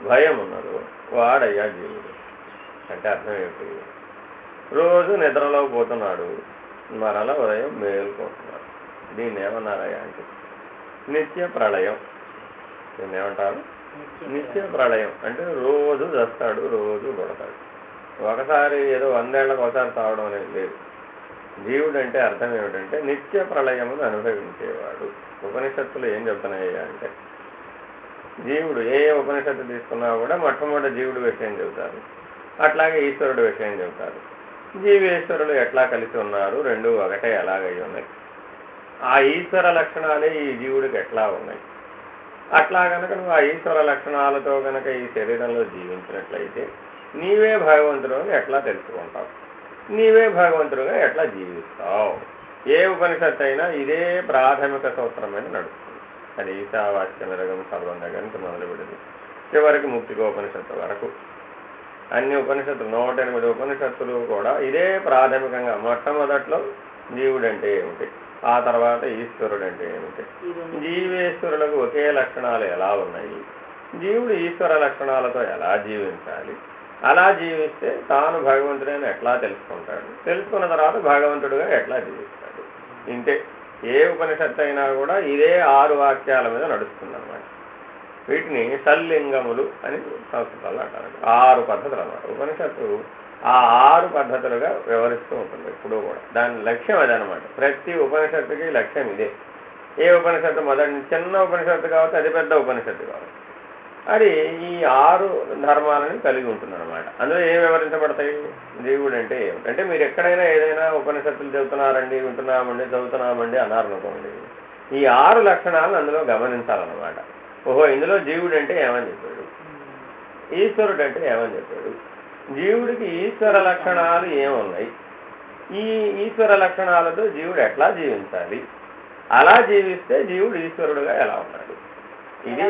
భయం ఉన్నదో వాడయ్యా జీవుడు. అంటే అర్థం ఏమిటి? రోజు నిద్రలో పోతున్నాడు, మరలా ఉదయం మేలుకుంటున్నాడు. దీన్ని ఏమన్నారయ్యా అంటే నిత్య ప్రళయం. దీన్ని ఏమంటారు? నిత్య ప్రళయం. అంటే రోజు చస్తాడు, రోజు కొడతాడు. ఒకసారి ఏదో 100 ఏళ్లకు ఒకసారి తావడం అనేది లేదు. జీవుడు అంటే అర్థం ఏమిటంటే నిత్య ప్రళయమును అనుభవించేవాడు. ఉపనిషత్తులు ఏం చెప్తున్నాయ్యా అంటే జీవుడు ఏ ఉపనిషత్తు తీసుకున్నా కూడా మొట్టమొదటి జీవుడు విషయం చెబుతారు, అట్లాగే ఈశ్వరుడు విషయం చెబుతారు. జీవేశ్వరులు ఎట్లా కలిసి ఉన్నారు, రెండు ఒకటే ఎలాగై ఉన్నాయి, ఆ ఈశ్వర లక్షణాలే ఈ జీవుడికి ఎట్లా ఉన్నాయి. అట్లా కనుక నువ్వు ఆ ఈశ్వర లక్షణాలతో కనుక ఈ శరీరంలో జీవించినట్లయితే నీవే భగవంతుడు అని ఎట్లా తెలుసుకుంటావు, నీవే భగవంతుడుగా ఎట్లా జీవిస్తావు. ఏ ఉపనిషత్తు అయినా ఇదే ప్రాథమిక సూత్రం మీద నడుస్తుంది. అది ఈశావాస్యమిదగం సర్వం దగ్గర నుంచి మొదలుపెడింది చివరికి ముక్తికోపనిషత్తు వరకు అన్ని ఉపనిషత్తులు 108 ఉపనిషత్తులు కూడా ఇదే ప్రాథమికంగా. మొట్టమొదట్లో జీవుడంటే ఏమిటి, ఆ తర్వాత ఈశ్వరుడు అంటే ఏమిటి, జీవేశ్వరులకు ఒకే లక్షణాలు ఎలా ఉన్నాయి, జీవుడు ఈశ్వర లక్షణాలతో ఎలా జీవించాలి, అలా జీవిస్తే తాను భగవంతుడని ఎట్లా తెలుసుకుంటాడు, తెలుసుకున్న తర్వాత భగవంతుడుగా ఎట్లా జీవిస్తాడు. ఇంతే. ఏ ఉపనిషత్తు అయినా కూడా ఇదే 6 వాక్యాల మీద నడుస్తుందన్నమాట. వీటిని షల్లింగములు అని సంస్కృతంలో అంటారు. 6 పద్ధతులు అన్నమాట. ఉపనిషత్తు ఆ 6 పద్ధతులుగా వివరిస్తూ ఉంటుంది ఎప్పుడూ కూడా. దాని లక్ష్యం అదనమాట. ప్రతి ఉపనిషత్తుకి లక్ష్యం ఇదే. ఏ ఉపనిషత్తు మొదటి చిన్న ఉపనిషత్తు కావచ్చు, అది పెద్ద ఉపనిషత్తు కావచ్చు, అది ఈ 6 ధర్మాలని కలిగి ఉంటుందన్నమాట. అందులో ఏం వివరించబడతాయి? జీవుడు అంటే ఏమిటంటే మీరు ఎక్కడైనా ఏదైనా ఉపనిషత్తులు చెబుతున్నారండి, వింటున్నామండి, చదువుతున్నామండి అన్నారనుకోండి, ఈ 6 లక్షణాలను అందులో గమనించాలన్నమాట. ఓహో, ఇందులో జీవుడు అంటే ఏమని చెప్పాడు, ఈశ్వరుడు అంటే ఏమని చెప్పాడు, జీవుడికి ఈశ్వర లక్షణాలు ఏమున్నాయి, ఈ ఈశ్వర లక్షణాలతో జీవుడు ఎట్లా జీవించాలి, అలా జీవిస్తే జీవుడు ఈశ్వరుడుగా ఎలా ఉన్నాడు, ఇది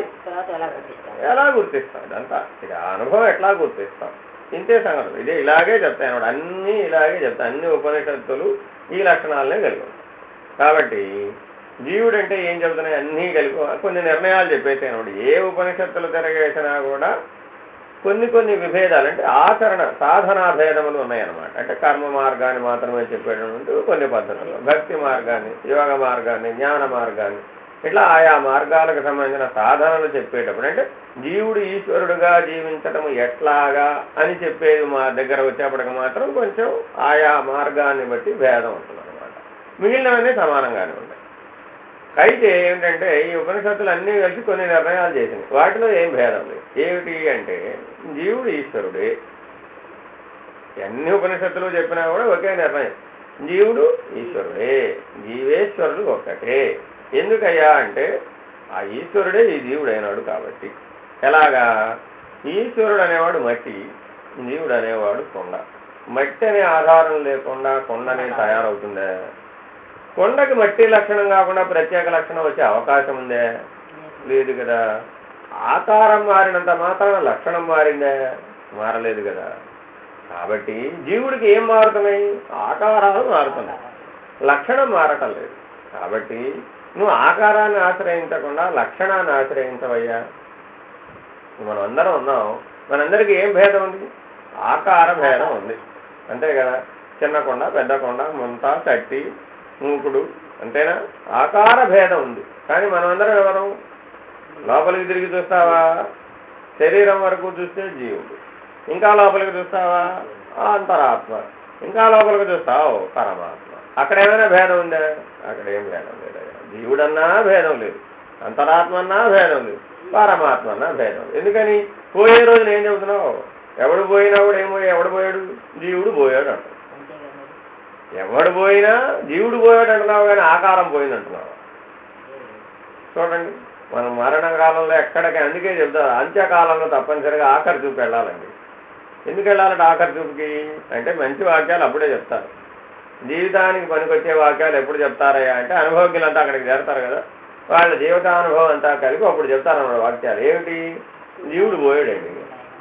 ఎలా గుర్తిస్తాం, ఇదంతా ఇది అనుభవం ఎట్లా గుర్తిస్తాం, ఇంతే సంగతులు. ఇదే ఇలాగే చెప్తాయి అన్నమాట. అన్నీ ఇలాగే చెప్తాయి. అన్ని ఉపనిషత్తులు ఈ లక్షణాలనే కలిగి ఉంటాయి. కాబట్టి జీవుడు అంటే ఏం చెబుతున్నాయి, అన్నీ కలిగి కొన్ని నిర్ణయాలు చెప్పేసాయి అన్నమాట. ఏ ఉపనిషత్తులు తిరగేసినా కూడా కొన్ని విభేదాలు అంటే ఆచరణ సాధనా భేదములు ఉన్నాయన్నమాట. అంటే కర్మ మార్గాన్ని మాత్రమే చెప్పేటంటూ కొన్ని పద్ధతులు, భక్తి మార్గాన్ని, యోగ మార్గాన్ని, జ్ఞాన మార్గాన్ని, ఇట్లా ఆయా మార్గాలకు సంబంధించిన సాధనలు చెప్పేటప్పుడు అంటే జీవుడు ఈశ్వరుడుగా జీవించడం ఎట్లాగా అని చెప్పేది మా దగ్గర వచ్చేప్పటికి మాత్రం కొంచెం ఆయా మార్గాన్ని బట్టి భేదం ఉంటుందన్నమాట. మిగిలినవన్నీ సమానంగానే ఉంటాయి. అయితే ఏంటంటే ఈ ఉపనిషత్తులు అన్నీ కలిసి కొన్ని నిర్ణయాలు చేసినాయి. వాటిలో ఏం భేదం లేదు. ఏమిటి అంటే జీవుడు ఈశ్వరుడే. అన్ని ఉపనిషత్తులు చెప్పినా కూడా ఒకే నిర్ణయం, జీవుడు ఈశ్వరుడే, జీవేశ్వరుడు ఒక్కటే. ఎందుకయ్యా అంటే ఆ ఈశ్వరుడే ఈ జీవుడు అయినాడు కాబట్టి. ఎలాగా? ఈశ్వరుడు అనేవాడు మట్టి, జీవుడు అనేవాడు కొండ. మట్టి అనే ఆధారం లేకుండా కొండనే తయారవుతుందా? కొండకి మట్టి లక్షణం కాకుండా ప్రత్యేక లక్షణం వచ్చే అవకాశం ఉందే? లేదు కదా. ఆకారం మారినంత మాత్రాన లక్షణం మారిందే? మారలేదు కదా. కాబట్టి జీవుడికి ఏం మారుతున్నాయి? ఆకారాలు మారుతున్నాయి, లక్షణం మారటం లేదు. కాబట్టి నువ్వు ఆకారాన్ని ఆశ్రయించకుండా లక్షణాన్ని ఆశ్రయించవయ్యా. మనం అందరం ఉన్నాం, మనందరికీ ఏం భేదం ఉంది? ఆకార భేదం ఉంది, అంతే కదా. చిన్న కొండ, పెద్ద కొండ, ముంత, చట్టి, మూకుడు, అంతేనా? ఆకార భేదం ఉంది. కానీ మనమందరం ఎవరు? లోపలికి తిరిగి చూస్తావా, శరీరం వరకు చూస్తే జీవుడు, ఇంకా లోపలికి చూస్తావా అంతరాత్మ, ఇంకా లోపలికి చూస్తావు పరమాత్మ. అక్కడ ఏమైనా భేదం ఉందా? అక్కడ ఏం భేదం లేదు. జీవుడన్నా భేదం లేదు, అంతరాత్మన్నా భేదం లేదు, పరమాత్మ అన్నా భేదం లేదు. ఎందుకని? పోయే రోజున ఏం చెబుతున్నావు? ఎవడు పోయినా కూడా ఎవడు పోయాడు? జీవుడు పోయాడు అంటావు. ఎవడు పోయినా జీవుడు పోయాడు అంటున్నావు, కానీ ఆకారం పోయింది అంటున్నావు. చూడండి, మనం మరణకాలంలో ఎక్కడికి, అందుకే చెప్తారు అంత్యకాలంలో తప్పనిసరిగా ఆఖరి చూపు వెళ్ళాలండి. ఎందుకు వెళ్ళాలంటే ఆఖరి చూపుకి అంటే మంచి వాక్యాలు అప్పుడే చెప్తారు. జీవితానికి పనికొచ్చే వాక్యాలు ఎప్పుడు చెప్తారయ్యా అంటే అనుభవజ్ఞులంతా అక్కడికి చేరతారు కదా, వాళ్ళ జీవితానుభవం అంతా కలిపి అప్పుడు చెప్తారన్నమాట వాక్యాలు. ఏమిటి? జీవుడు పోయాడండి.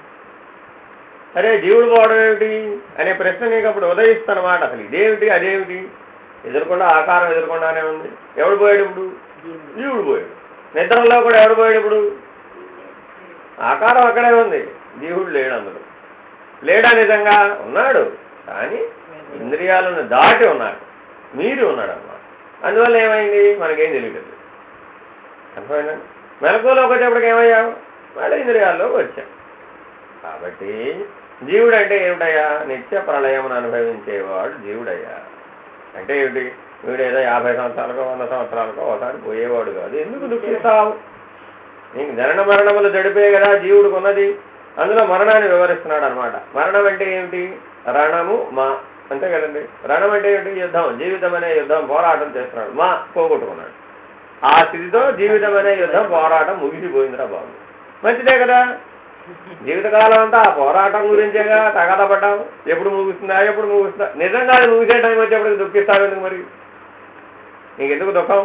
అరే జీవుడు పోవడం ఏమిటి అనే ప్రశ్న నీకు అప్పుడు ఉదయిస్తానమాట. అసలు ఇదేమిటి అదేమిటి? ఎదురుకుండా ఆకారం ఎదురుకుండానే ఉంది. ఎవడు పోయాడు ఇప్పుడు? జీవుడు పోయాడు. నిద్రలో కూడా ఎవడు పోయాడు ఇప్పుడు? ఆకారం అక్కడే ఉంది, జీవుడు లేడు అందులో. లేడా? నిజంగా ఉన్నాడు, కానీ ఇంద్రియాలను దాటి ఉన్నాడు, మీరి ఉన్నాడు అన్నమాట. అందువల్ల ఏమైంది? మనకేం తెలియదు. అర్థమైందండి? మెలకువలోకి వచ్చేప్పటికి ఏమయ్యావు? మళ్ళీ ఇంద్రియాల్లోకి వచ్చాం. కాబట్టి జీవుడు అంటే ఏమిటయ్యా? నిత్య ప్రళయమును అనుభవించేవాడు జీవుడయ్యా. అంటే ఏమిటి? వీడు ఏదో 50 సంవత్సరాలకో 100 సంవత్సరాలకో ఒకసారి పోయేవాడు కాదు. ఎందుకు దుఃఖిస్తావు? నీకు జనన మరణములు జడిపే కదా జీవుడికి ఉన్నది. అందులో మరణాన్ని వివరిస్తున్నాడు అనమాట. మరణం అంటే ఏమిటి? రణము మా, అంతే కదండి. రణం అంటే ఏమిటి? యుద్ధం. జీవితం అనే యుద్ధం, పోరాటం చేస్తున్నాడు. మా పోగొట్టుకున్నాడు. ఆ స్థితితో జీవితం అనే యుద్ధం, పోరాటం ముగిసిపోయిందిరా బాబు. మంచిదే కదా. జీవితకాలం అంతా ఆ పోరాటం గురించేగా తగాదా పడ్డావు. ఎప్పుడు ముగుస్తుందా, ఎప్పుడు ముగుస్తుందా? నిజంగా అది ముగిసే టైం వచ్చేప్పటికి దుఃఖిస్తావు ఎందుకు? మరి నీకెందుకు దుఃఖం?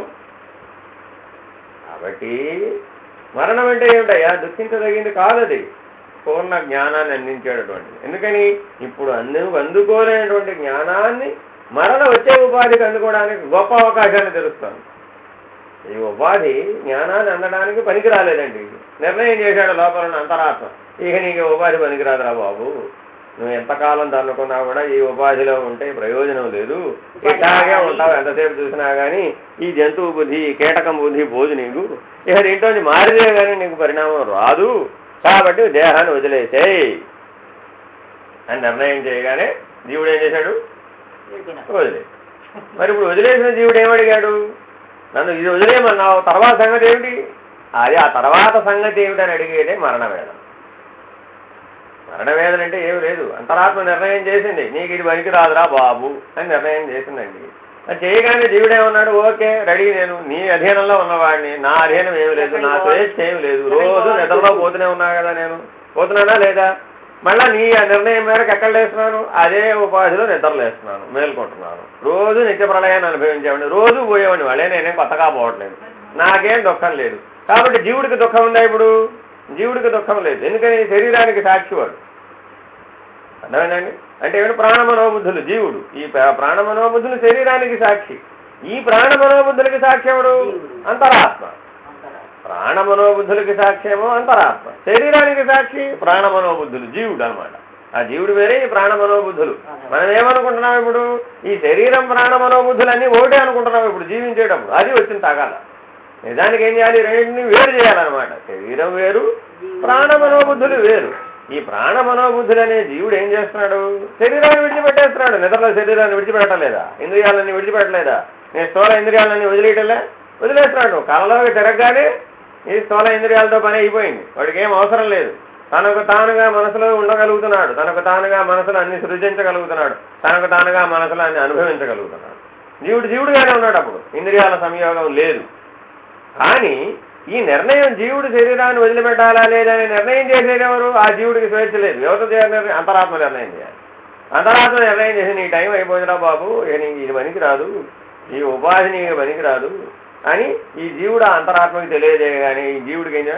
కాబట్టి మరణం అంటే ఏమిటయ్యా? దుఃఖించదగింది కాదది. పూర్ణ జ్ఞానాన్ని అందించేటటువంటిది. ఎందుకని? ఇప్పుడు అందుకోలేనటువంటి జ్ఞానాన్ని మరణ వచ్చే ఉపాధికి అందుకోవడానికి గొప్ప అవకాశాన్ని తెలుస్తాను. ఈ ఉపాధి జ్ఞానాన్ని అందడానికి పనికి రాలేదండి. నిర్ణయం చేశాడు లోపల అంతరాత్మ, ఇక నీకు ఉపాధి పనికిరాదురా బాబు, నువ్వు ఎంతకాలం తన్నుకున్నా కూడా ఈ ఉపాధిలో ఉంటే ప్రయోజనం లేదు, ఇట్లాగే ఉంటావు ఎంతసేపు చూసినా కానీ. ఈ జంతువు బుద్ధి, ఈ కీటకం బుద్ధి పోదు నీకు. ఇక దీంట్లో మారిదే కానీ నీకు పరిణామం రాదు. కాబట్టి దేహాన్ని వదిలేసేయి అని నిర్ణయం చేయగానే జీవుడు ఏం చేశాడు? వదిలే. మరి ఇప్పుడు వదిలేసిన జీవుడు ఏమడిగాడు? నన్ను ఇది వదిలేయమన్నావు, తర్వాత సంగతి ఏమిటి? అది ఆ తర్వాత సంగతి ఏమిటని అడిగేదే మరణవేదన. మరణవేదన అంటే ఏమి లేదు, అంతరాత్మ నిర్ణయం చేసింది నీకు ఇది పనికి రాదురా బాబు అని నిర్ణయం చేసిందండి. అది చేయగానే జీవుడేమన్నాడు? ఓకే రెడీ, నేను నీ అధీనంలో ఉన్నవాడిని, నా అధీనం ఏమి లేదు, నా స్వేచ్ఛ ఏమి లేదు, రోజు నిద్రలో పోతూనే ఉన్నా కదా, నేను పోతున్నానా లేదా? మళ్ళీ నీ ఆ నిర్ణయం మేరకు ఎక్కడ లేస్తున్నాను? అదే ఉపాధిలో నిద్రలేస్తున్నాను, మేల్కొంటున్నాను. రోజు నిత్య ప్రళయాన్ని అనుభవించేవాడిని, రోజు పోయేవాడిని, వాళ్ళే నేనేం కొత్తగా పోవట్లేదు, నాకేం దుఃఖం లేదు. కాబట్టి జీవుడికి దుఃఖం ఉందా? ఇప్పుడు జీవుడికి దుఃఖం లేదు. ఎందుకని? శరీరానికి సాక్షి వాడు. అర్థమైందండి? అంటే ఏమిటి? ప్రాణమనోబుద్ధులు జీవుడు. ఈ ప్రాణమనోబుద్ధులు శరీరానికి సాక్షి. ఈ ప్రాణమనోబుద్ధులకి సాక్షి ఎవడు? అంతరాత్మ. ప్రాణమనోబుద్ధులకి సాక్ష్యమో అంతరాత్మ, శరీరానికి సాక్షి ప్రాణమనోబుద్ధులు, జీవుడు అనమాట. ఆ జీవుడు వేరే, ఈ ప్రాణమనోబుద్ధులు. మనం ఏమనుకుంటున్నాం ఇప్పుడు? ఈ శరీరం ప్రాణమనోబుద్ధులన్నీ ఒకటే అనుకుంటున్నాం ఇప్పుడు జీవించేటప్పుడు. అది వచ్చిన తగాల. నిజానికి ఏం చేయాలి? రెండింటిని వేరు చేయాలన్నమాట. శరీరం వేరు, ప్రాణమనోబుద్ధులు వేరు. ఈ ప్రాణమనోబుద్ధులు అనే జీవుడు ఏం చేస్తున్నాడు? శరీరాన్ని విడిచిపెట్టేస్తున్నాడు. నిద్రలో శరీరాన్ని విడిచిపెట్టలేదా? ఇంద్రియాలన్నీ విడిచిపెట్టలేదా? నేను స్థూల ఇంద్రియాలన్నీ వదిలేయటలే, వదిలేస్తున్నాడు. కళలోకి తిరగగానే ఈ స్థూల ఇంద్రియాలతో పని అయిపోయింది. వాడికి ఏం అవసరం లేదు. తనకు తానుగా మనసులో ఉండగలుగుతున్నాడు, తనకు తానుగా మనసులో అన్ని సృజించగలుగుతున్నాడు, తనకు తానుగా మనసులో అన్ని అనుభవించగలుగుతున్నాడు. జీవుడుగానే ఉన్నాడు. అప్పుడు ఇంద్రియాల సంయోగం లేదు. కానీ ఈ నిర్ణయం జీవుడు శరీరాన్ని వదిలిపెట్టాలా లేదని నిర్ణయం చేసేది ఎవరు? ఆ జీవుడికి స్వేచ్ఛ లేదు. ఎవరితో చేయాలి? అంతరాత్మ నిర్ణయం చేయాలి. అంతరాత్మ నిర్ణయం చేసి నీ టైం అయిపోయిందిరా బాబు, ఇక నీకు ఇది పనికి రాదు, ఈ ఉపాధి నీకు పనికి రాదు అని ఈ జీవుడు అంతరాత్మకి తెలియజేయగానే ఈ జీవుడికి ఏం చేయాలి?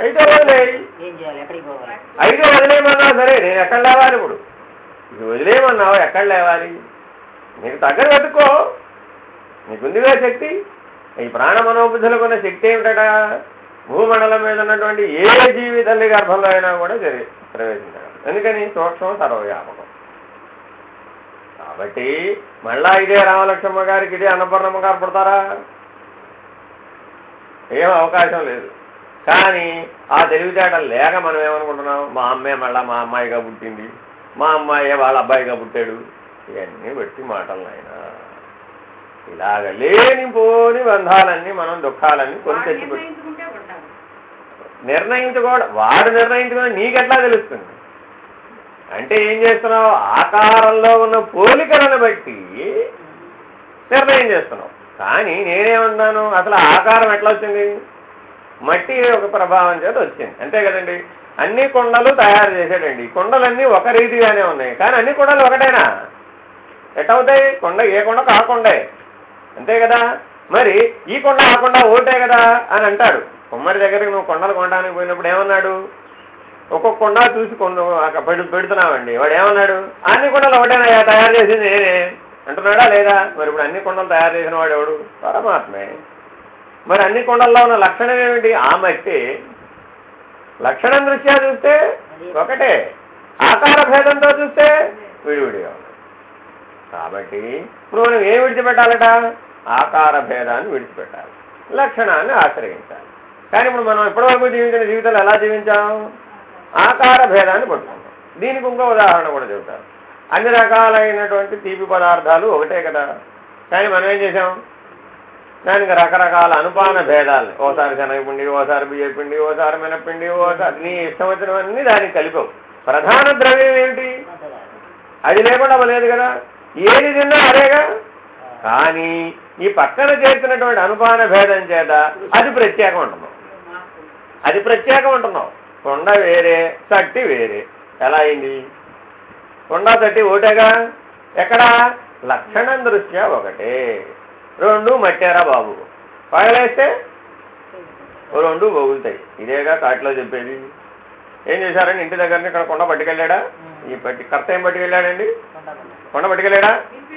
అయితే వదిలేయమన్నా సరే, నేను ఎక్కడ లేవాలి? ఇప్పుడు ఇది వదిలేయమన్నావు, ఎక్కడ లేవాలి? నీకు దగ్గర పెట్టుకో, నీకుందిగా శక్తి. ఈ ప్రాణమనోబుద్ధులకు ఉన్న శక్తి ఏమిటట? భూమండలం మీద ఉన్నటువంటి ఏ జీవి తల్లి గర్భంలో అయినా కూడా ప్రవేశించగలదు. ఎందుకని? సూక్ష్మం సర్వవ్యాపకం. కాబట్టి మళ్ళా ఇదే రామలక్ష్మమ్మ గారికి ఇదే అన్నపూర్ణమ్మ గారు పుడతారా? ఏం అవకాశం లేదు. కానీ ఆ తెలివితేటలు లేక మనం ఏమనుకుంటున్నాం? మా అమ్మే మళ్ళా మా అమ్మాయిగా పుట్టింది, మా అమ్మాయే వాళ్ళ అబ్బాయిగా పుట్టాడు. ఇవన్నీ బట్టి మాటలు అయినా ఇలాగ లేనిపోని బంధాలన్నీ మనం దుఃఖాలన్నీ కొని తెచ్చిపెట్టు నిర్ణయించుకోవడం. వాడు నిర్ణయించుకోవడం నీకెట్లా తెలుస్తుంది? అంటే ఏం చేస్తున్నావు? ఆకారంలో ఉన్న పోలికలను బట్టి నిర్ణయం చేస్తున్నావు. కానీ నేనేమన్నాను? అసలు ఆకారం ఎట్లా వచ్చింది? మట్టి ఒక ప్రభావం చేత వచ్చింది, అంతే కదండి. అన్ని కొండలు తయారు చేశాడండి. కొండలన్నీ ఒక రీతిగానే ఉన్నాయి, కానీ అన్ని కొండలు ఒకటేనా? ఎట్టవుతాయి? కొండ ఏ కొండ కాకుండే, అంతే కదా. మరి ఈ కొండ ఆ కొండ ఒకటే కదా అని అంటాడు. కుమ్మరి దగ్గరికి నువ్వు కొండలు కొనడానికి పోయినప్పుడు ఏమన్నాడు? ఒక్కొక్క కొండ చూసి పెడుతున్నావండి. వాడు ఏమన్నాడు? అన్ని కొండలు ఒకటేనా తయారు చేసింది నేనే అంటున్నాడా లేదా? మరి ఇప్పుడు అన్ని కొండలు తయారు చేసిన వాడు ఎవడు? పరమాత్మే. మరి అన్ని కొండల్లో ఉన్న లక్షణం ఏమిటి? ఆ మట్టి. లక్షణం దృష్ట్యా చూస్తే ఒకటే, ఆకార భేదంతో చూస్తే విడివిడిగా ఉంది. కాబట్టి ఇప్పుడు మనం ఏం విడిచిపెట్టాలట? ఆకార భేదాన్ని విడిచిపెట్టాలి, లక్షణాన్ని ఆశ్రయించాలి. కానీ ఇప్పుడు మనం ఇప్పటివరకు జీవించిన జీవితాలు ఎలా జీవించాం? ఆకార భేదాన్ని పట్టుకుంటాం. దీనికి ఇంకో ఉదాహరణ కూడా చెబుతారు. అన్ని రకాలైనటువంటి తీపి పదార్థాలు ఒకటే కదా, కానీ మనం ఏం చేసాం? దానికి రకరకాల అనుపాన భేదాలని, ఓసారి శనగపిండి, ఓసారి బియ్యపిండి, ఓసారి మినపిండి, ఓసారి నీ ఇష్టం వచ్చినవన్నీ దానికి కలిపావు. ప్రధాన ద్రవ్యం ఏమిటి? అది లేకుండా లేదు కదా, ఏది తిన్నా అదేగా. కానీ ఈ పక్కన చేస్తున్నటువంటి అనుపాన భేదం చేత అది ప్రత్యేకం అంటున్నావు. అది ప్రత్యేకం అంటున్నావు. కొండ వేరే, తట్టి వేరే. ఎలా అయింది? కొండ తట్టి ఒకటేగా. ఎక్కడ? లక్షణం దృష్ట్యా ఒకటే. రెండు మట్టారా బాబు, పగలేస్తే రెండు బొగులుతాయి. ఇదేగా కాటిలో చెప్పేది. ఏం చేశారండి? ఇంటి దగ్గరని ఇక్కడ కొండ పట్టుకెళ్ళాడా? ఈ కర్త ఏం పట్టుకెళ్ళాడండి? కొండ పట్టుకెళ్ళాడా?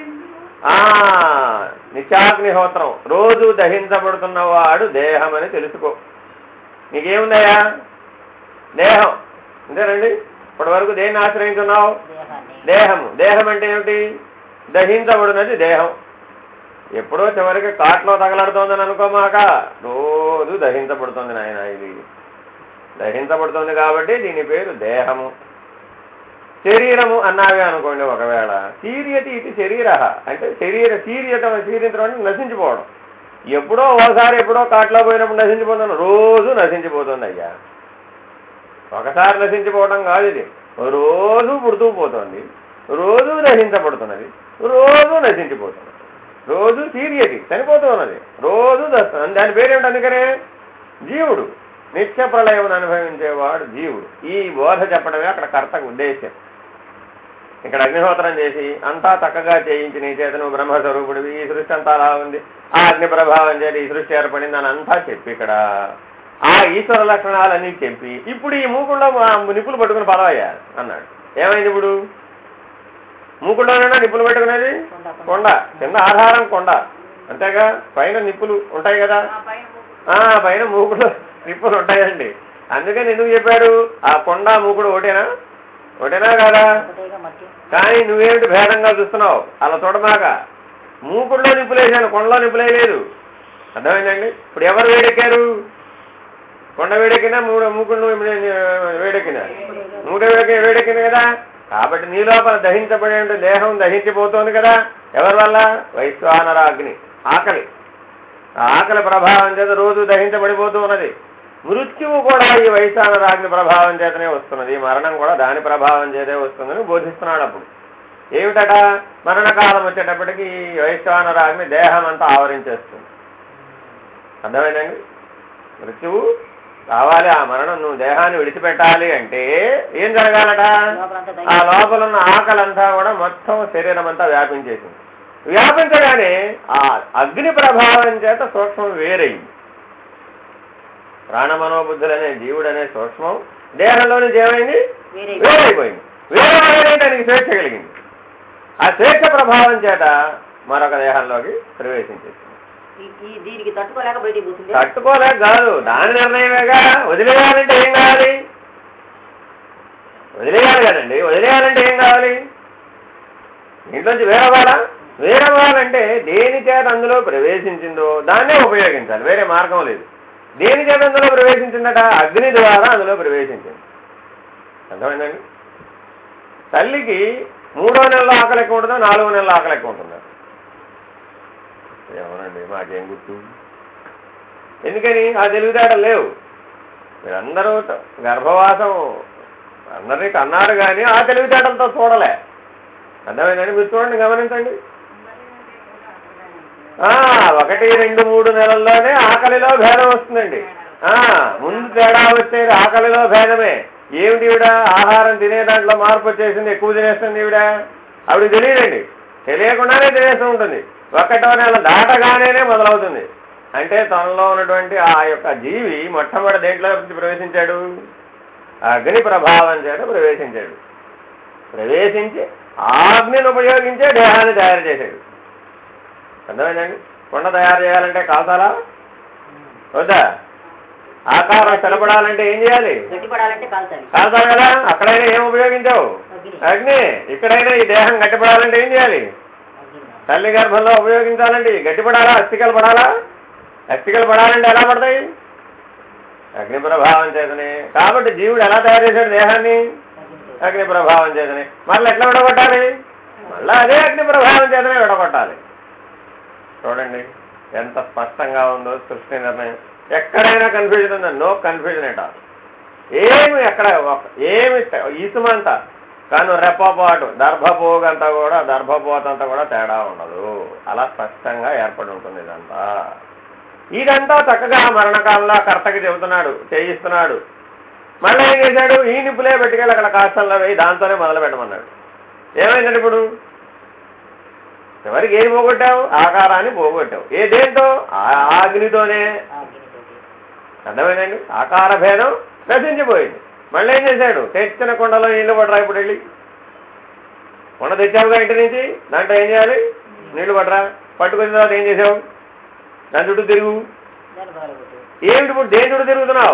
నిత్యాగ్నిహోత్రం రోజు దహించబడుతున్నవాడు దేహం అని తెలుసుకో. నీకేముందయ్యా? దేహం. అంతేనండి. ఇప్పటి వరకు దేన్ని ఆశ్రయించున్నావు? దేహము. దేహం అంటే ఏమిటి? దహించబడినది దేహం. ఎప్పుడో చివరికి కాట్లో తగలడుతోందని అనుకోమాక, రోజు దహించబడుతుంది నాయన. ఇది దహించబడుతుంది కాబట్టి దీని పేరు దేహము. శరీరము అన్నావే అనుకోండి. ఒకవేళ శీర్యతి ఇది శరీర అంటే శీర్యతం అంటే నశించిపోవడం. ఎప్పుడో ఓసారి ఎప్పుడో కాట్లో పోయినప్పుడు నశించిపోతున్నాను, రోజు నశించిపోతుంది అయ్యా. ఒకసారి నశించిపోవడం కాదు, ఇది రోజు పుడుతూ పోతుంది, రోజు దహించబడుతున్నది, రోజు నశించిపోతున్నది, రోజు శీర్యతి చనిపోతూ ఉన్నది, రోజు దస్తుంది. దాని పేరేమిటి? అందుకనే జీవుడు, నిత్య ప్రళయం అనుభవించేవాడు జీవుడు. ఈ బోధ చెప్పడమే అక్కడ కర్తకు ఉద్దేశ్యం. ఇక్కడ అగ్నిహోత్రం చేసి అంతా చక్కగా చేయించి నీ చేత నువ్వు బ్రహ్మస్వరూపుడివి, ఈ సృష్టి అంతా అలా ఉంది, ఆ అగ్ని ప్రభావం చేసి ఈ సృష్టి ఏర్పడింది అని అంతా చెప్పి ఇక్కడ ఆ ఈశ్వర లక్షణాలన్నీ చెప్పి ఇప్పుడు ఈ మూకుల్లో నిప్పులు పట్టుకుని పదవయ్యా అన్నాడు. ఏమైంది ఇప్పుడు? మూకుల్లోనైనా నిప్పులు పెట్టుకునేది కొండ, కింద ఆధారం కొండ, అంతేగా. పైన నిప్పులు ఉంటాయి కదా, పైన మూకుడు నిప్పులు ఉంటాయండి. అందుకని ఎందుకు చెప్పాడు? ఆ కొండ మూకుడు ఒకటేనా? ఒకటేనా కాదా? కానీ నువ్వేమిటి భేదంగా చూస్తున్నావు? అలా చూడమాక. మూకుడులో నిప్పులేసాను, కొండలో నిప్పులేదు. అర్థమైందండి? ఇప్పుడు ఎవరు వేడెక్కారు? కొండ వేడెక్కినా మూకుడు వేడెక్కినా? మూడు వేడెక్కింది కదా. కాబట్టి నీ లోపల దహించబడే దేహం దహించిపోతుంది కదా. ఎవరి వల్ల? వైశ్వానరాగ్ని. ఆకలి. ఆ ఆకలి ప్రభావం చేత రోజు దహించబడిపోతూ ఉన్నది. మృత్యువు కూడా ఈ వైశ్వానరాగ్ని ప్రభావం చేతనే వస్తున్నది, మరణం కూడా దాని ప్రభావం చేతే వస్తుందని బోధిస్తున్నాడు. అప్పుడు ఏమిటట? మరణకాలం వచ్చేటప్పటికి ఈ వైశ్వానరాగ్ని దేహం అంతా ఆవరించేస్తుంది. అర్థమైందండి? మృత్యువు కావాలి, ఆ మరణం నువ్వు దేహాన్ని విడిచిపెట్టాలి అంటే ఏం జరగాలట? ఆ లోపల ఉన్న ఆకలంతా కూడా మొత్తం శరీరం అంతా వ్యాపించేసింది. వ్యాపించగానే ఆ అగ్ని ప్రభావం చేత సూక్ష్మం వేరయింది. ప్రాణమనోబుద్ధులనే జీవుడనే సూక్ష్మం దేహంలోని ఏమైంది? వేరైపోయింది. వేరే దానికి స్వేచ్ఛ కలిగింది. ఆ స్వేచ్ఛ ప్రభావం చేత మరొక దేహంలోకి ప్రవేశించేసింది. తట్టుకోలేక కాదు, దాని నిర్ణయమేగా. వదిలేయాలంటే ఏం కావాలి? వదిలేయాలి కదండి. వదిలేయాలంటే ఏం కావాలి? ఇంట్లోంచి వేరవ్వాలంటే దేని చేత అందులో ప్రవేశించిందో దాన్నే ఉపయోగించాలి, వేరే మార్గం లేదు. దేని చేత అందులో ప్రవేశించిందట? అగ్ని ద్వారా అందులో ప్రవేశించింది. అర్థమైందండి? తల్లికి 3వ నెలలో ఆకలి ఎక్కువ ఉంటుందా, 4వ నెలలో ఆకలి ఎక్కువ ఉంటుందా? ఏమోనండి, మాకేం గుర్తు. ఎందుకని? ఆ తెలివితేటలు లేవు. మీరందరూ గర్భవాసం అందరినీ కన్నారు కానీ ఆ తెలివితేటలతో చూడలే. అర్థమైందండి? మీరు చూడండి, గమనించండి. 1, 2, 3 నెలల్లోనే ఆకలిలో భేదం వస్తుందండి. ముందు తేడా వచ్చేది ఆకలిలో భేదమే. ఏమిటి ఈవిడ? ఆహారం తినే దాంట్లో మార్పు వచ్చేసింది, ఎక్కువ తినేస్తుంది ఈవిడ. ఆవిడకి తెలియదండి, తెలియకుండానే తినేస్తూ ఉంటుంది. 1వ నెల దాటగానే మొదలవుతుంది. అంటే తనలో ఉన్నటువంటి ఆ యొక్క జీవి మొట్టమొదటి దేంట్లో ప్రవేశించాడు? అగ్ని ప్రభావం చేత ప్రవేశించాడు. ప్రవేశించి ఆగ్నిని ఉపయోగించే దేహాన్ని తయారు చేశాడు. అర్థమైందండి? కొండ తయారు చేయాలంటే కాల్చాలా వద్దా? ఆకారం స్థిరపడాలంటే ఏం చేయాలి? కాల్చాలి కదా. అక్కడైనా ఏం ఉపయోగించావు? అగ్ని. ఇక్కడైనా ఈ దేహం గట్టిపడాలంటే ఏం చేయాలి? తల్లి గర్భంలో ఉపయోగించాలండి. గట్టిపడాలా? అస్థికలు పడాలా? అస్థికలు పడాలంటే ఎలా పడతాయి? అగ్ని ప్రభావం చేతనే. కాబట్టి జీవుడు ఎలా తయారు చేశాడు దేహాన్ని? అగ్ని ప్రభావం చేతనే. మళ్ళీ ఎట్లా విడగొట్టాలి? మళ్ళీ అదే అగ్ని ప్రభావం చేతనే విడగొట్టాలి. చూడండి ఎంత స్పష్టంగా ఉందో సృష్టి నిర్ణయం. ఎక్కడైనా కన్ఫ్యూజన్ ఉందా? No confusion at all. ఏమి ఎక్కడ ఏమి ఈసుమంతా కానీ రెప్పపాటు దర్భపోగంతా కూడా దర్భపోతంతా కూడా తేడా ఉండదు. అలా స్పష్టంగా ఏర్పడి ఉంటుంది ఇదంతా. ఇదంతా చక్కగా మరణకాలంలో కర్తకి చెబుతున్నాడు, చేయిస్తున్నాడు. మళ్ళీ ఏం చేశాడు? ఈ నిప్పులే పెట్టుకెళ్ళి అక్కడ కాస్తల్లో వేయి దాంతోనే మొదలు పెట్టమన్నాడు. ఏమైందండి ఇప్పుడు? ఎవరికి ఏది పోగొట్టావు? ఆకారాన్ని పోగొట్టావు. ఏ దేంతో? అగ్నితోనే. అర్థమైందండి? ఆకార భేదం నశించిపోయింది. మళ్ళీ ఏం చేశాడు? తెచ్చిన కొండలో నీళ్లు పడరా. ఇప్పుడు వెళ్ళి కొండ తెచ్చావుగా ఇంటి నుంచి, దాంట్లో ఏం చేయాలి? నీళ్లు పడరా. పట్టుకున్న తర్వాత ఏం చేసావు? దాని చుట్టూ తిరుగు. ఏమిటి ఇప్పుడు దేని చుట్టూ తిరుగుతున్నావు?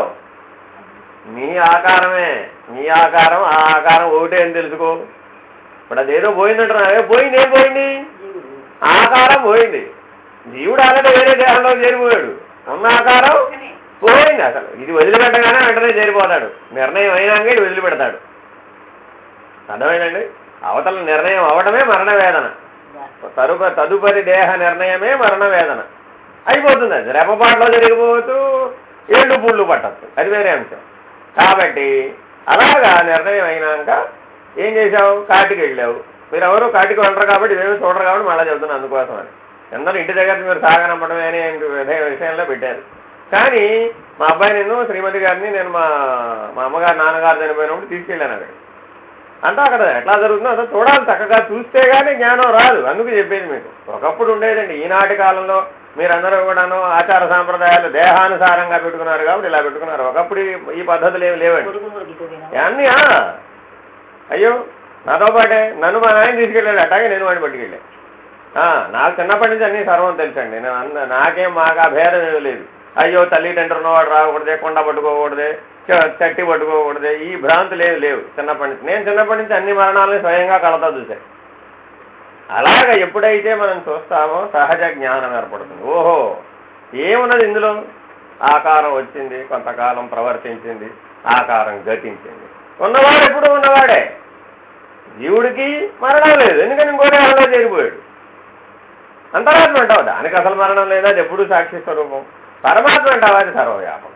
నీ ఆకారమే. నీ ఆకారం ఆ ఆకారం ఒకటే అని తెలుసుకో. ఇప్పుడు అదేదో పోయిందంటున్నావే, పోయింది. ఏం పోయింది? ఆకారం పోయింది. జీవుడు ఆల్రెడీ వేరే దేహంలో చేరిపోయాడు. ఉన్న ఆకారం పోయింది. అసలు ఇది వదిలిపెట్టగానే వెంటనే చేరిపోతాడు. నిర్ణయం అయినాక ఇది వదిలిపెడతాడు. అర్థమైందండి? అవతల నిర్ణయం అవడమే మరణ వేదన. తదుపరి దేహ నిర్ణయమే మరణ వేదన అయిపోతుంది. అది రెపపాట్లో జరిగిపోవచ్చు, ఏళ్ళు పుళ్ళు పట్టచ్చు, అది వేరే అంశం. కాబట్టి అలాగా నిర్ణయం అయినాక ఏం చేశావు? కాటికి వెళ్ళావు. మీరు ఎవరు కాటికి వెళ్ళరు కాబట్టి ఇవేమి చూడరు కాబట్టి మళ్ళీ చెబుతున్నాను అందుకోసం అని. అందరూ ఇంటి దగ్గర మీరు సాగనంపడమే అనే విషయంలో పెట్టారు. కానీ మా అబ్బాయి నేను శ్రీమతి గారిని నేను మా అమ్మగారు నాన్నగారు చనిపోయినప్పుడు తీసుకెళ్ళాను అక్కడ. అంటే అక్కడ ఎట్లా జరుగుతుందో అసలు చూడాలి. చక్కగా చూస్తే కానీ జ్ఞానం రాదు. అందుకు చెప్పేది మీకు. ఒకప్పుడు ఉండేదండి. ఈనాటి కాలంలో మీరందరూ కూడాను ఆచార సాంప్రదాయాలు దేహానుసారంగా పెట్టుకున్నారు కాబట్టి ఇలా పెట్టుకున్నారు. ఒకప్పుడు ఈ పద్ధతులు ఏమి లేవండి. అన్నీ అయ్యో నాతో పాటే నన్ను మా నాయన తీసుకెళ్ళాడు. అట్లాగే నేను వాడిని పట్టుకెళ్ళాను. నాకు చిన్నప్పటి నుంచి అన్నీ సర్వం తెలుసండి. నాకేం మాకు ఆ భేదం ఏమీ లేదు. అయ్యో తల్లిదండ్రులు ఉన్నవాడు రాకూడదే, కొండ పట్టుకోకూడదే, చట్టి పట్టుకోకూడదే, ఈ భ్రాంతులు ఏమి లేవు చిన్నప్పటి నుంచి. నేను చిన్నప్పటి నుంచి అన్ని మరణాలను స్వయంగా కళతో చూశాను. అలాగ ఎప్పుడైతే మనం చూస్తామో సహజ జ్ఞానం ఏర్పడుతుంది. ఓహో ఏమున్నది ఇందులో? ఆకారం వచ్చింది, కొంతకాలం ప్రవర్తించింది, ఆకారం గతించింది. ఉన్నవాడు ఎప్పుడు ఉన్నవాడే. జీవుడికి మరణం లేదు, ఎందుకని ఇంకో దేహంలో చేరిపోయాడు. అంతరాత్మ అంటావు, దానికి అసలు మరణం లేదా, అది ఎప్పుడు సాక్షి స్వరూపం. పరమాత్మ అంటావా, అది సర్వవ్యాపకం.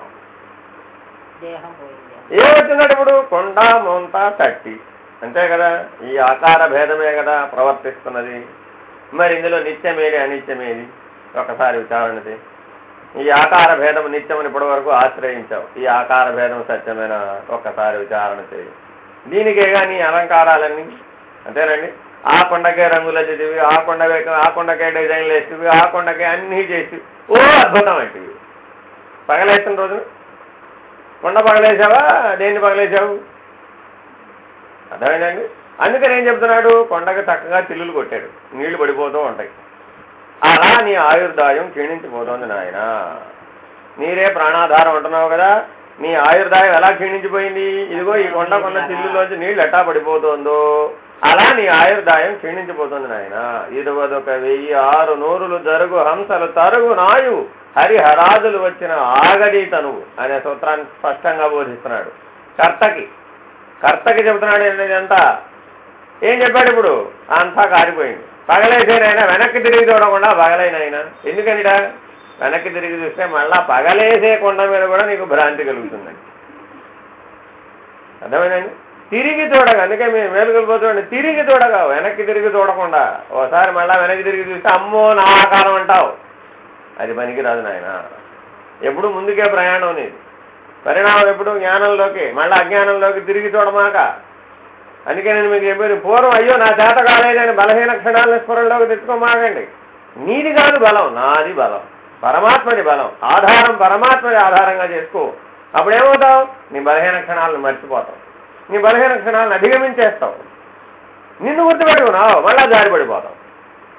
ఏమొచ్చిందంటే ఇప్పుడు కొండ మొంత తట్టి అంతే కదా. ఈ ఆకార భేదమే కదా ప్రవర్తిస్తున్నది. మరి ఇందులో నిత్యమేది అనిత్యమేది ఒకసారి విచారణది. ఈ ఆకార భేదం నిత్యమని ఇప్పటి వరకు ఆశ్రయించావు. ఈ ఆకార భేదం సత్యమైన ఒక్కసారి విచారణ చేయి. దీనికే కానీ అలంకారాలన్నీ అంతేనండి. ఆ కొండకే రంగులు చేసేవి, ఆ కొండకే డిజైన్లు వేసేవి, ఆ కొండకే అన్నీ చేసి ఓ అద్భుతం అంటే పగలేసిన రోజున కొండ పగలేసావా, దేన్ని పగలేసావు? అర్థమైందండి. అందుకని ఏం చెప్తున్నాడు? కొండకి చక్కగా చిల్లులు కొట్టాడు, నీళ్లు పడిపోతూ ఉంటాయి. అలా నీ ఆయుర్దాయం క్షీణించిపోతుంది నాయన. నీరే ప్రాణాధారం అంటున్నావు కదా, నీ ఆయుర్దాయం ఎలా క్షీణించిపోయింది? ఇదిగో ఈ కొండ చిల్లులోంచి నీళ్లు ఎట్టా పడిపోతుందో అలా నీ ఆయుర్దాయం క్షీణించిపోతుంది నాయన. ఇరువదొక 1006 జరుగు హంసలు తరుగు నాయు హరిహరాదులు వచ్చిన ఆగది తనువు అనే సూత్రాన్ని స్పష్టంగా బోధిస్తున్నాడు. కర్తకి చెబుతున్నాడు. ఇదంతా ఏం చెప్పాడు? ఇప్పుడు అంతా కారిపోయింది. పగలేసేనైనా వెనక్కి తిరిగి చూడకుండా పగలైనైనా. ఎందుకనిడా వెనక్కి తిరిగి చూస్తే మళ్ళా పగలేసే కొండ మీద కూడా నీకు భ్రాంతి కలుగుతుందండి. అర్థమైందండి. తిరిగి చూడగా, అందుకే మీరు మేలుకొల్పోతుండండి. తిరిగి చూడగా, వెనక్కి తిరిగి చూడకుండా. ఓసారి మళ్ళా వెనక్కి తిరిగి చూస్తే అమ్మో నా ఆకారం అంటావు. అది పనికిరాదు నాయన. ఎప్పుడు ముందుకే ప్రయాణం నీది. పరిణామం ఎప్పుడు జ్ఞానంలోకి, మళ్ళీ అజ్ఞానంలోకి తిరిగి చూడమాక. అందుకే నేను మీకు చెప్పాను, పూర్వం అయ్యో నా చేత కాలేదని బలహీన క్షణాలను స్ఫురణలోకి తెచ్చుకోమాకండి. నీది కాదు బలం, నాది బలం, పరమాత్మది బలం. ఆధారం పరమాత్మది ఆధారంగా చేసుకో. అప్పుడేమవుతావు? నీ బలహీన క్షణాలను మర్చిపోతావు, నీ బలహీన క్షణాలను అధిగమించేస్తావు. నిన్ను గుర్తుపెట్టుకున్నావు, మళ్ళా జారిపడిపోతావు.